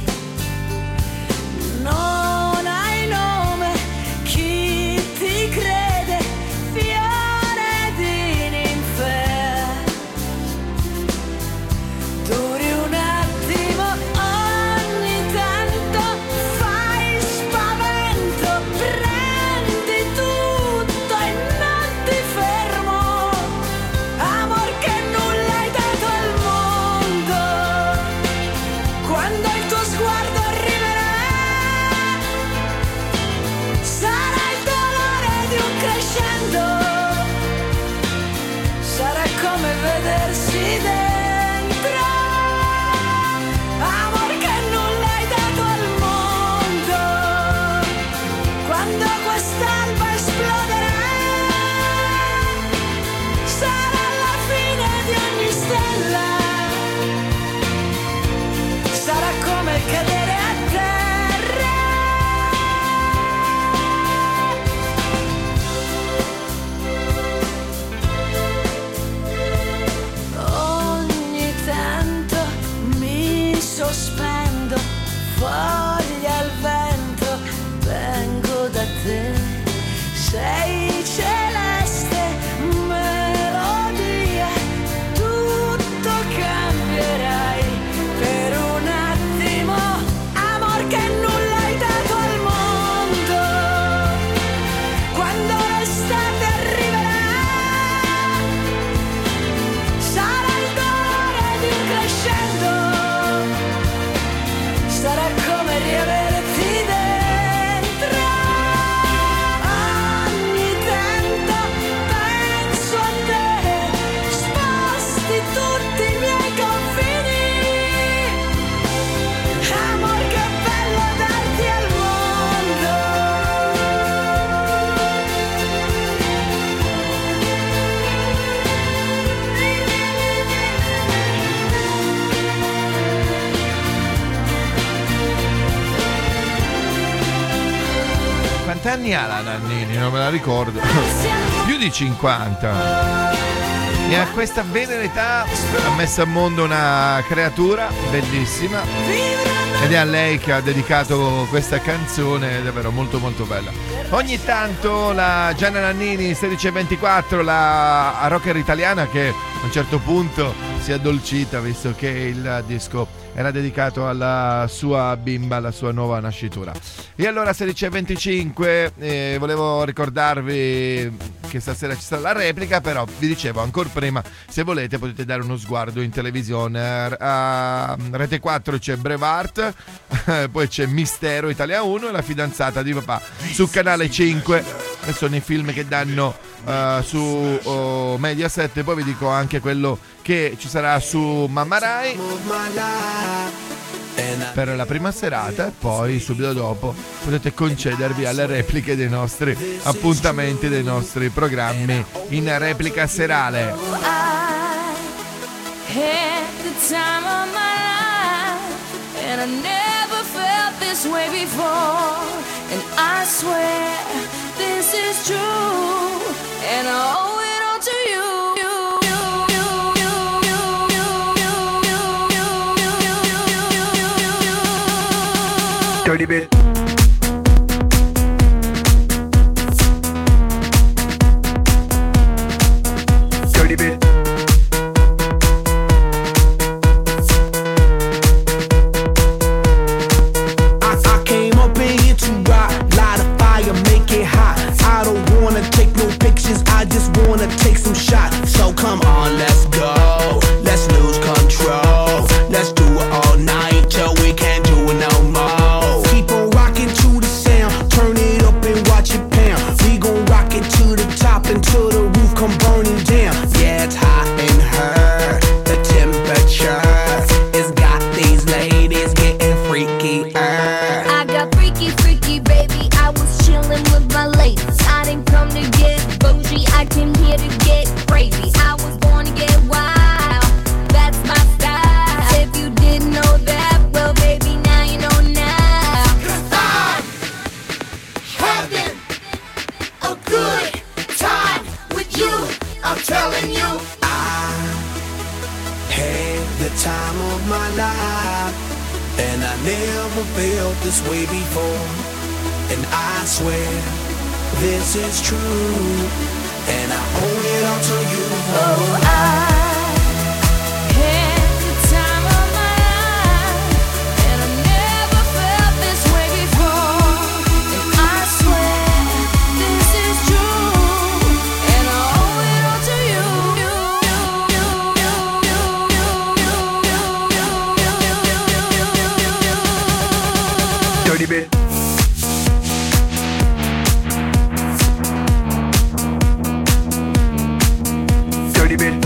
Non hai nome, chi ti crede, fiore di ninfea. Duri un attimo, ogni tanto fai spavento, prendi tutto e non ti fermo. Amor che nulla hai dato al mondo. Quando il tuo sguardo arriverà, sarà il dolore di un crescendo. Sarà come vedersi dentro. Amor che nulla hai dato al mondo. Quando quest'alba esploderà, sarà la fine di ogni stella. Sarà come cadere a terra. Ogni tanto mi sospendo, foglia al vento, vengo da te. Sei celeste melodia, tutto cambierai per un attimo. Amor che nulla hai dato al mondo. Quando l'estate arriverà, sarà il dolore di un crescendo. Sarà come riaverti dentro. Ogni tanto penso a te, sposti tutti i miei confini. Amor che bello darti al mondo. Quanti anni ha la Nannini? Non me la ricordo. Più di cinquanta. E a questa venera età ha messo a mondo una creatura bellissima, ed è a lei che ha dedicato questa canzone, davvero molto molto bella. Ogni tanto la Gianna Nannini, sedici e ventiquattro, la rocker italiana che a un certo punto si è addolcita, visto che il disco era dedicato alla sua bimba, alla sua nuova nascitura. E allora sedici e venticinque, eh, volevo ricordarvi che stasera ci sarà la replica, però vi dicevo ancora prima, se volete potete dare uno sguardo in televisione. A Rete quattro c'è Brevart, poi c'è Mistero Italia uno e La fidanzata di papà su Canale cinque, che sono i film che danno uh, su uh, Mediaset. E poi vi dico anche quello che ci sarà su Mamma Rai per la prima serata, e poi subito dopo potete concedervi alle repliche dei nostri appuntamenti, dei nostri programmi in replica serale. Dirty bit. Dirty bit. I, I came up in here to rock, light a fire. life. And I never felt this way before. And I swear this is true. And I owe it all to you. Oh, I had the time of my life, and I never felt this way before. And I swear this is true, and I owe it all to you. Dirty bit. Dirty bit.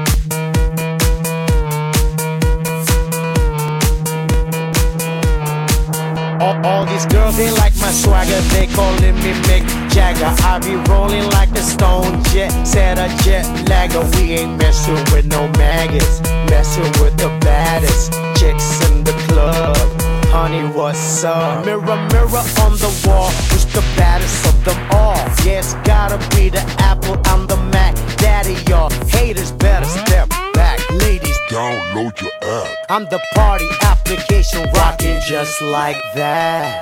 All, all these girls, they like my swagger, they calling me Mick Jagger. I be rolling like a stone jet, set a jet lagger. We ain't messing with no maggots, messing with the baddest chicks in the club. Honey, what's up? Mirror, mirror on the wall, who's the baddest of them all? Yeah, it's gotta be the Apple, I'm the Mac. Daddy, y'all haters better step back. Ladies, download your app. I'm the party application rocking just like that.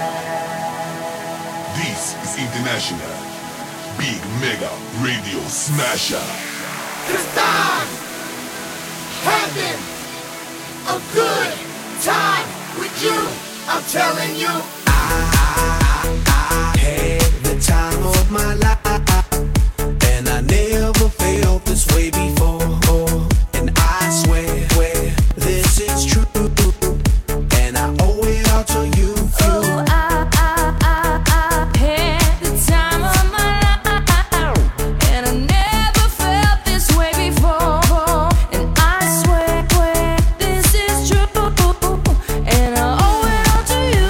This is International Big Mega Radio Smasher. Cause I'm having a good time with you. I'm telling you. I, I, I had the time of my life, and I never felt this way before. And I swear, swear this is true, and I owe it all to you. Oh, I, I, I, I had the time of my life, and I never felt this way before. And I swear, swear this is true, and I owe it all to you.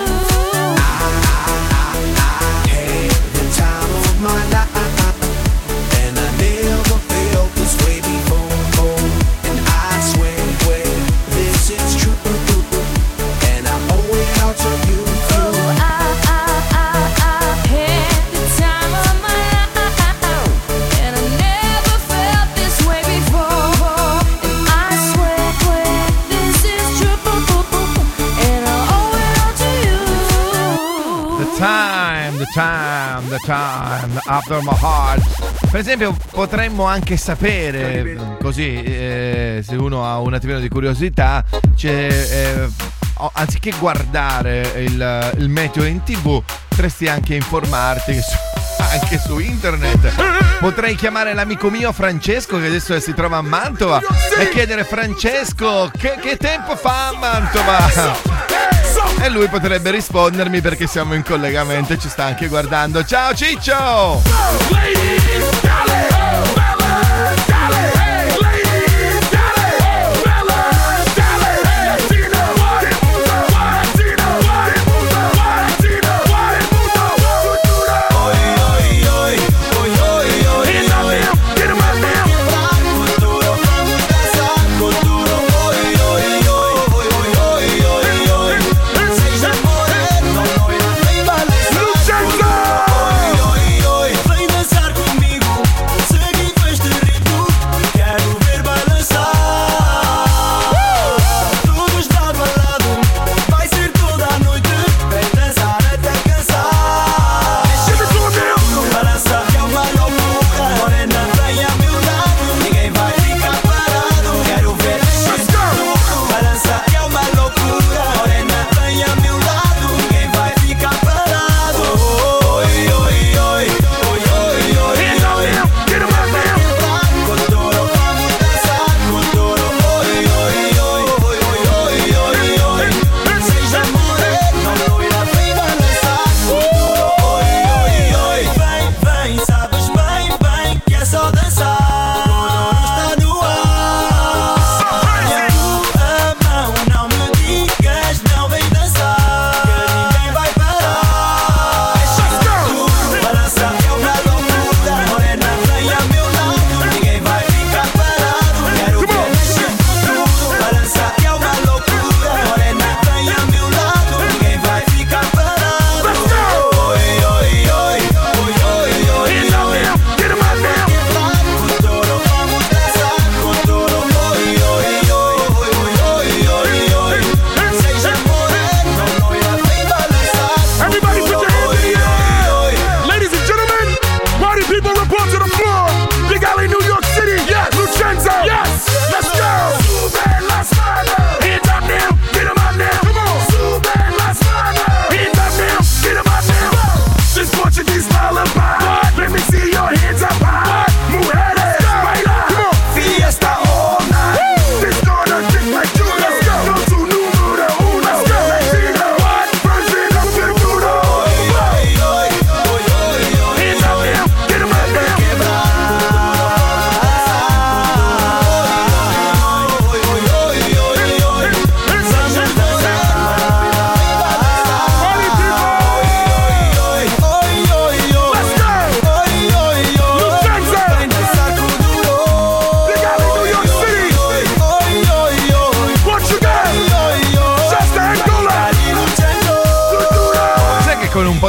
I, I, I had the time of my life, and I never felt this way before. And I swear, swear this is true, and I owe it all to you. Oh, I, I, I, I had the time of my life, and I never felt this way before. And I swear, swear this is true, and I owe it all to you. The time, the time, the time, after my heart. Per esempio, potremmo anche sapere, così, eh, se uno ha un attimino di curiosità, c'è, eh, oh, anziché guardare il, il meteo in tv, potresti anche informarti su, anche su internet. Potrei chiamare l'amico mio Francesco, che adesso si trova a Mantova, e chiedere: Francesco, che, che tempo fa a Mantova? E lui potrebbe rispondermi, perché siamo in collegamento e ci sta anche guardando. Ciao Ciccio! Lucenzo!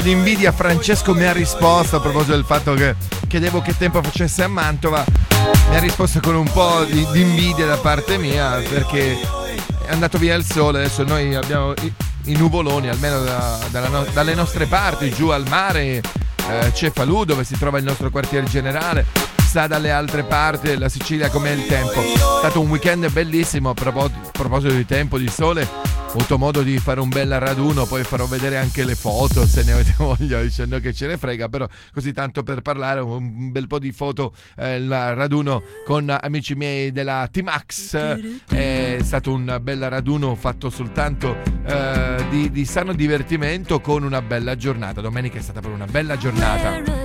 po' di invidia. Francesco mi ha risposto a proposito del fatto che chiedevo che tempo facesse a Mantova, mi ha risposto con un po' di, di invidia da parte mia, perché è andato via il sole. Adesso noi abbiamo i, i nuvoloni, almeno da, dalla no, dalle nostre parti, giù al mare eh, Cefalù, dove si trova il nostro quartier generale. Sa dalle altre parti della Sicilia com'è il tempo. È stato un weekend bellissimo. A proposito di tempo, di sole, ho avuto modo di fare un bel raduno, poi farò vedere anche le foto se ne avete voglia, dicendo che ce ne frega, però così tanto per parlare, un bel po' di foto, eh, il raduno con amici miei della T-Max. È stato un bel raduno fatto soltanto eh, di, di sano divertimento, con una bella giornata. Domenica è stata proprio una bella giornata.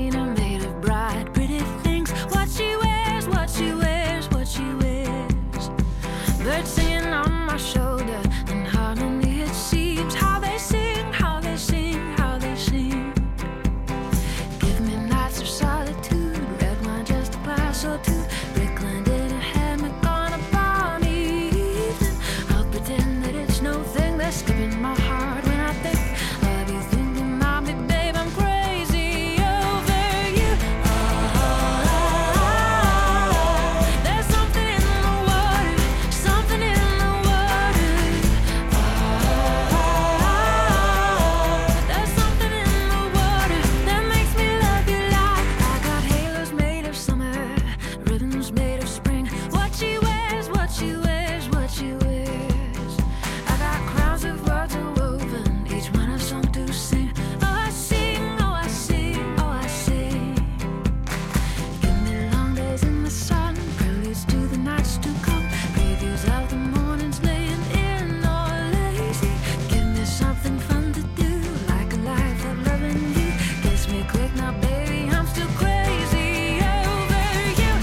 Birds singing on my shoulder, and harmony it seems. How they sing, how they sing, how they sing. Give me nights of solitude, red wine just a glass or two. Brickland in a hammock on a balmy evening. I'll pretend that it's no thing. They're skipping my heart when I think of you, thinking of me, babe. I'm crazy over you. Oh, oh, oh. There's something in the water, something in the water. Oh, there's something in the water that makes me love you like I got halos made of summer, ribbons made of spring. What she wears, what she wears, what she wears. I got crowns of words woven, each one a song to sing. Oh, I sing, oh, I sing, oh, I sing. Give me long days in the sun, preludes to the nights to come, previews of the mornings laying in or lazy. Give me something fun to do, like a life of loving you. Kiss me quick now, baby, I'm still crazy over you.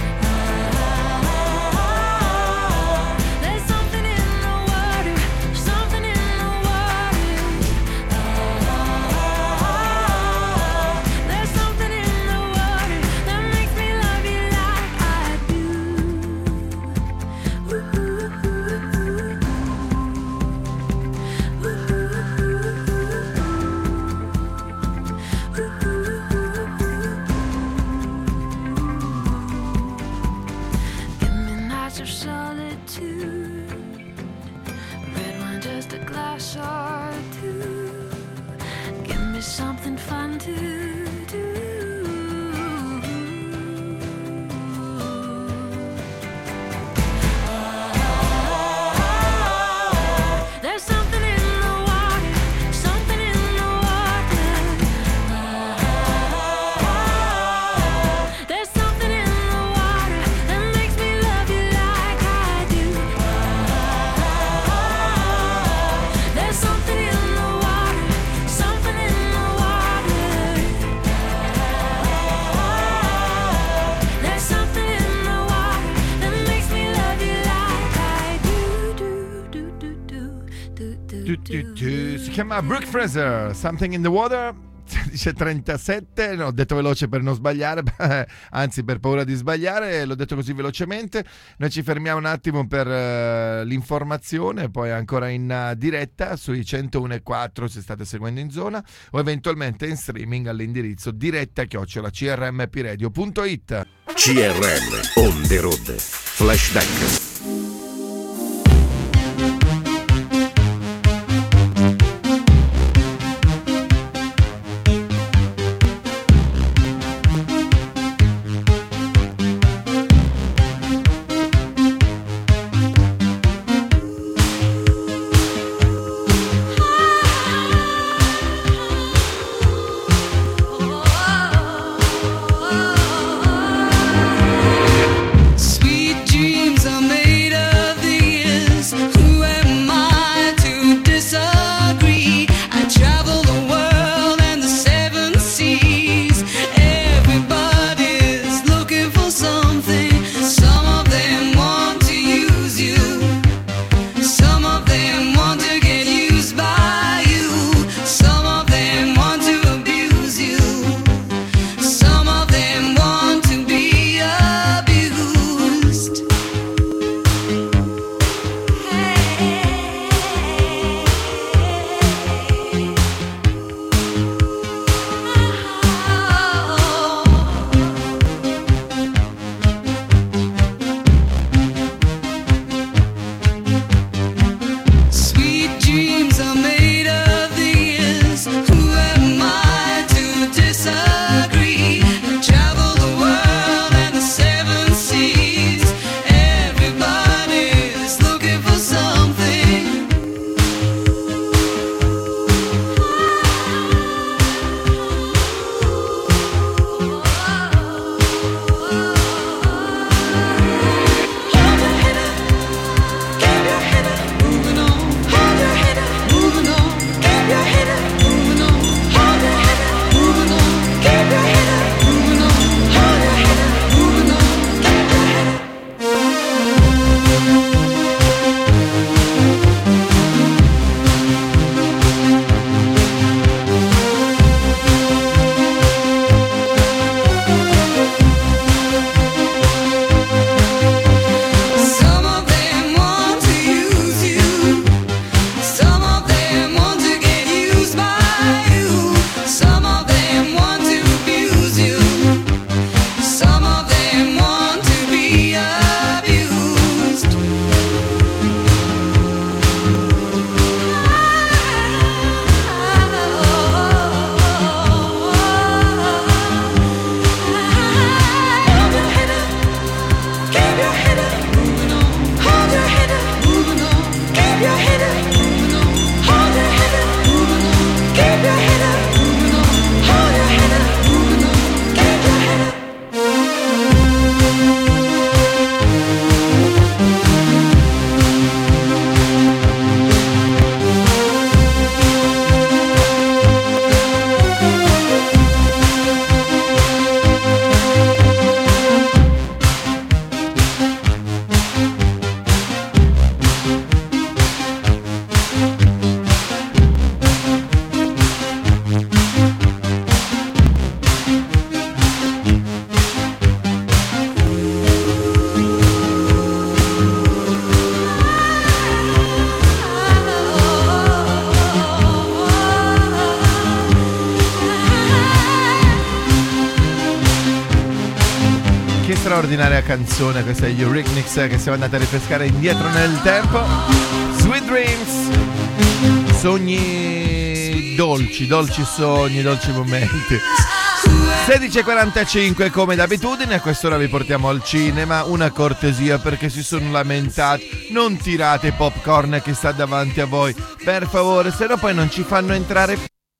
Oh, there's something in the water, something in the water. Oh, there's something in the water that makes me love you like I do. Give me nights of solitude, red wine just a glass or two. Give me something fun to do. There's something in the water, something in the water. There's something in the water that makes me love you like I do. There's something in the water, something in the water. There's something in the water that makes me love you like I do. Do, do, do, do, do, do, Tu, tu, tu. Si chiama Brooke Fraser, Something in the Water. Dice trentasette, l'ho detto veloce per non sbagliare, anzi per paura di sbagliare, l'ho detto così velocemente. Noi ci fermiamo un attimo per uh, l'informazione, poi ancora in uh, diretta sui centouno e quattro se state seguendo in zona, o eventualmente in streaming all'indirizzo diretta chiocciola c r m p radio punto i t. C R M On The Road Flashback. Sweet dreams are made straordinaria canzone, questa è Eurythmics, che siamo andati a ripescare indietro nel tempo. Sweet Dreams, sogni dolci, dolci sogni, dolci momenti. sedici e quarantacinque come d'abitudine, a quest'ora vi portiamo al cinema. Una cortesia perché si sono lamentati: non tirate popcorn a chi sta davanti a voi, per favore, se no poi non ci fanno entrare.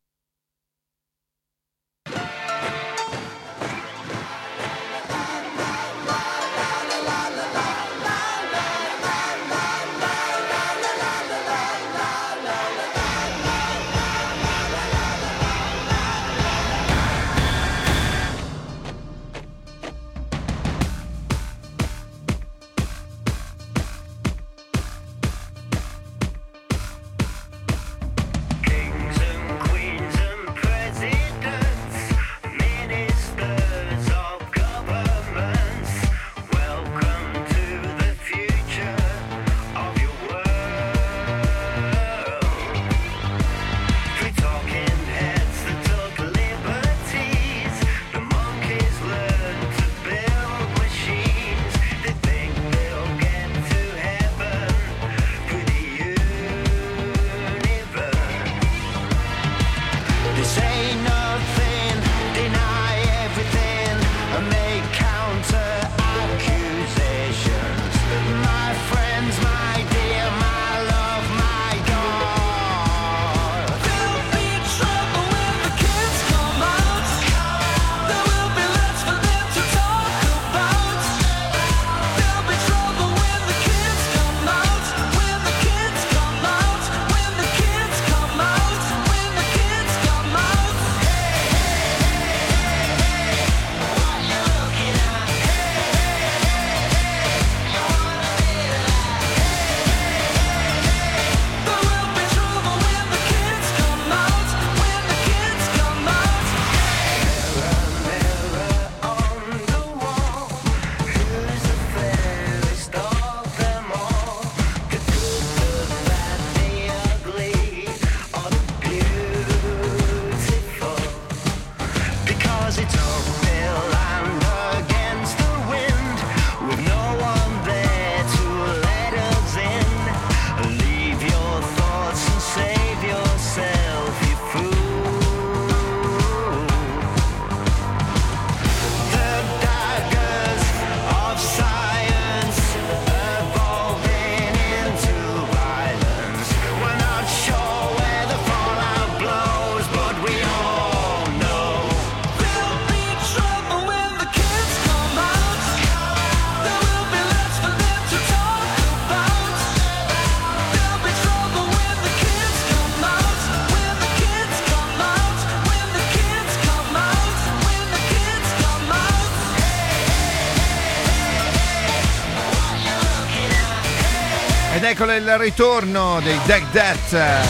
Ed eccolo il ritorno dei Deck That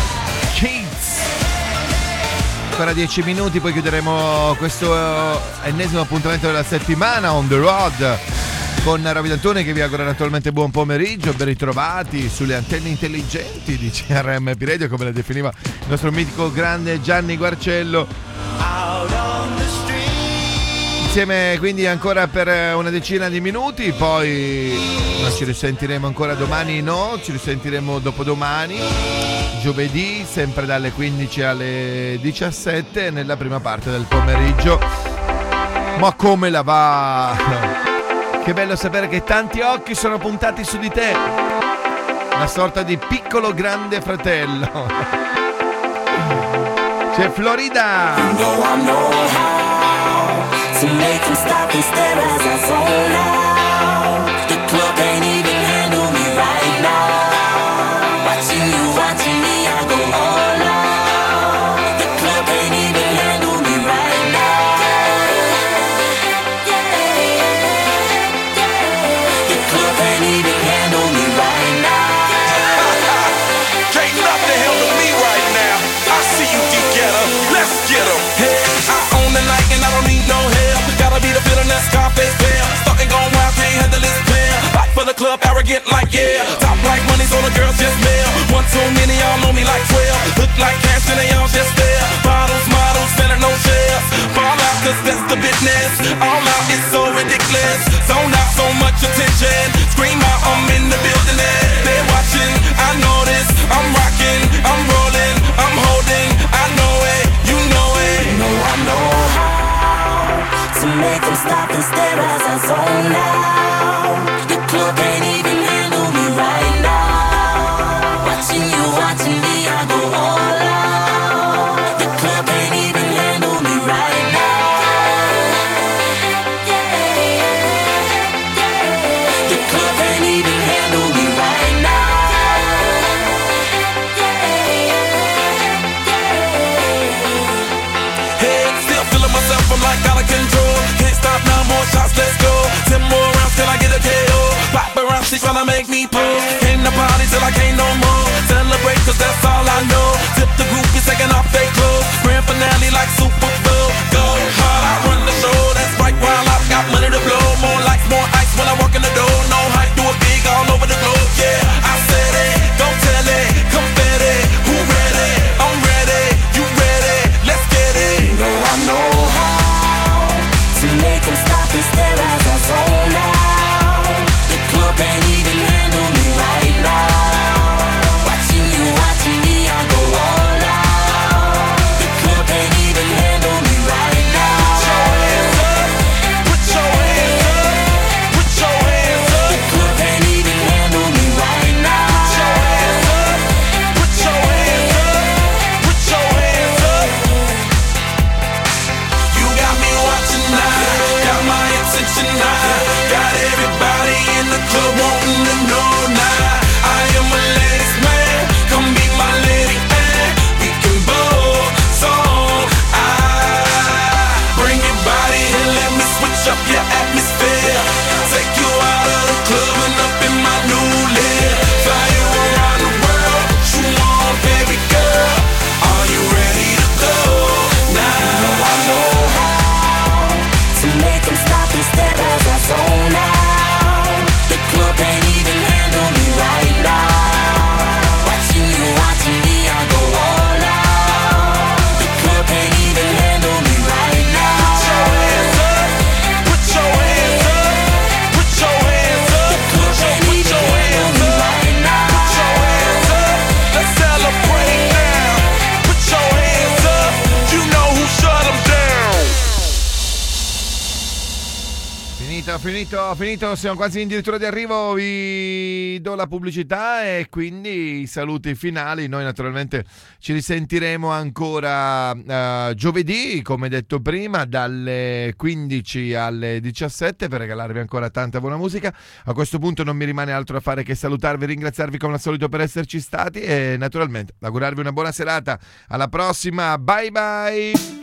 Kids. Ancora dieci minuti, poi chiuderemo questo ennesimo appuntamento della settimana on the road con Roby D'Antoni, che vi augura naturalmente buon pomeriggio, ben ritrovati sulle antenne intelligenti di C R M P Radio, come le definiva il nostro mitico grande Gianni Guarcello. Insieme quindi ancora per una decina di minuti, poi non ci risentiremo ancora domani, no, ci risentiremo dopodomani, giovedì, sempre dalle quindici alle diciassette nella prima parte del pomeriggio. Ma come la va? Che bello sapere che tanti occhi sono puntati su di te, una sorta di piccolo grande fratello. C'è Florida. To make them stop and stare as I zone out. The club ain't even handle me right now. Watching you, watching me, I go all out. The club ain't even handle me right now. The club ain't even handle me right now. Can't nothing handle me right now. I see you, D-Getter, let's get 'em. Hey, I own the night and I don't need no help. Gotta be the feeling that Scarface feel. Starting going wild, can't handle this pair. Back for the club, arrogant like yeah. Top like money, so the girls just mail. One too many, y'all know me like twelve. Look like cash and they all just there. Bottles, models, spending no shares. Fall out, cause that's the business. All out, it's so ridiculous. Zone make them stop and stare as I zone out. The club can't even handle me right now. Watching you, watching me, I go all out. The club can't even handle me right now. The club can't even handle me right now. I'm like out of control. Can't stop, now more shots, let's go. Ten more rounds till I get a K O. Pop around, she tryna make me pull. Came to party till I can't no more. Celebrate cause that's all I know. Tip the group, is taking off their clothes. Grand finale like Super Bowl. Go hard, I run the show. That's right, while I've got money to blow. More lights, more ice when I walk in the door. No hype, do it big all over the globe. Yeah, I said it, don't tell it. Confetti, who ready? I'm ready, you ready? Let's get it. You know I know to make them stop and stare as I zone out. The club can't even handle me right now. Watching you, watching me, I go all out. The club can't even handle me right now. Put your hands up, put your hands up, put your hands up. The club can't even handle me right now. Put your hands up, put your hands up, put your hands up. You got me watching now. Got my attention now. Got everybody in the club wanting to know now. I am a ladies man. Come be my lady and we can both song. I bring your body and let me switch up your atmosphere. Take you out of the club and up in my new live. Fly you around the world. What you want, baby girl? Are you ready to go now? You know I know to make them stop and stare as I zone out. The club can't even handle me right now. Watching you, watching me, I go all out. The club can't even handle me right now. Put your hands up, put your hands up, put your hands up. The club can't even handle me right now. Put your hands up, let's celebrate now. Put your hands up, you know who shut them down. Finito, finito, finito, siamo quasi addirittura di arrivo, vi do la pubblicità e quindi i saluti finali. Noi naturalmente ci risentiremo ancora uh, giovedì, come detto prima, dalle quindici alle diciassette per regalarvi ancora tanta buona musica. A questo punto non mi rimane altro da fare che salutarvi e ringraziarvi come al solito per esserci stati e naturalmente augurarvi una buona serata. Alla prossima, bye bye!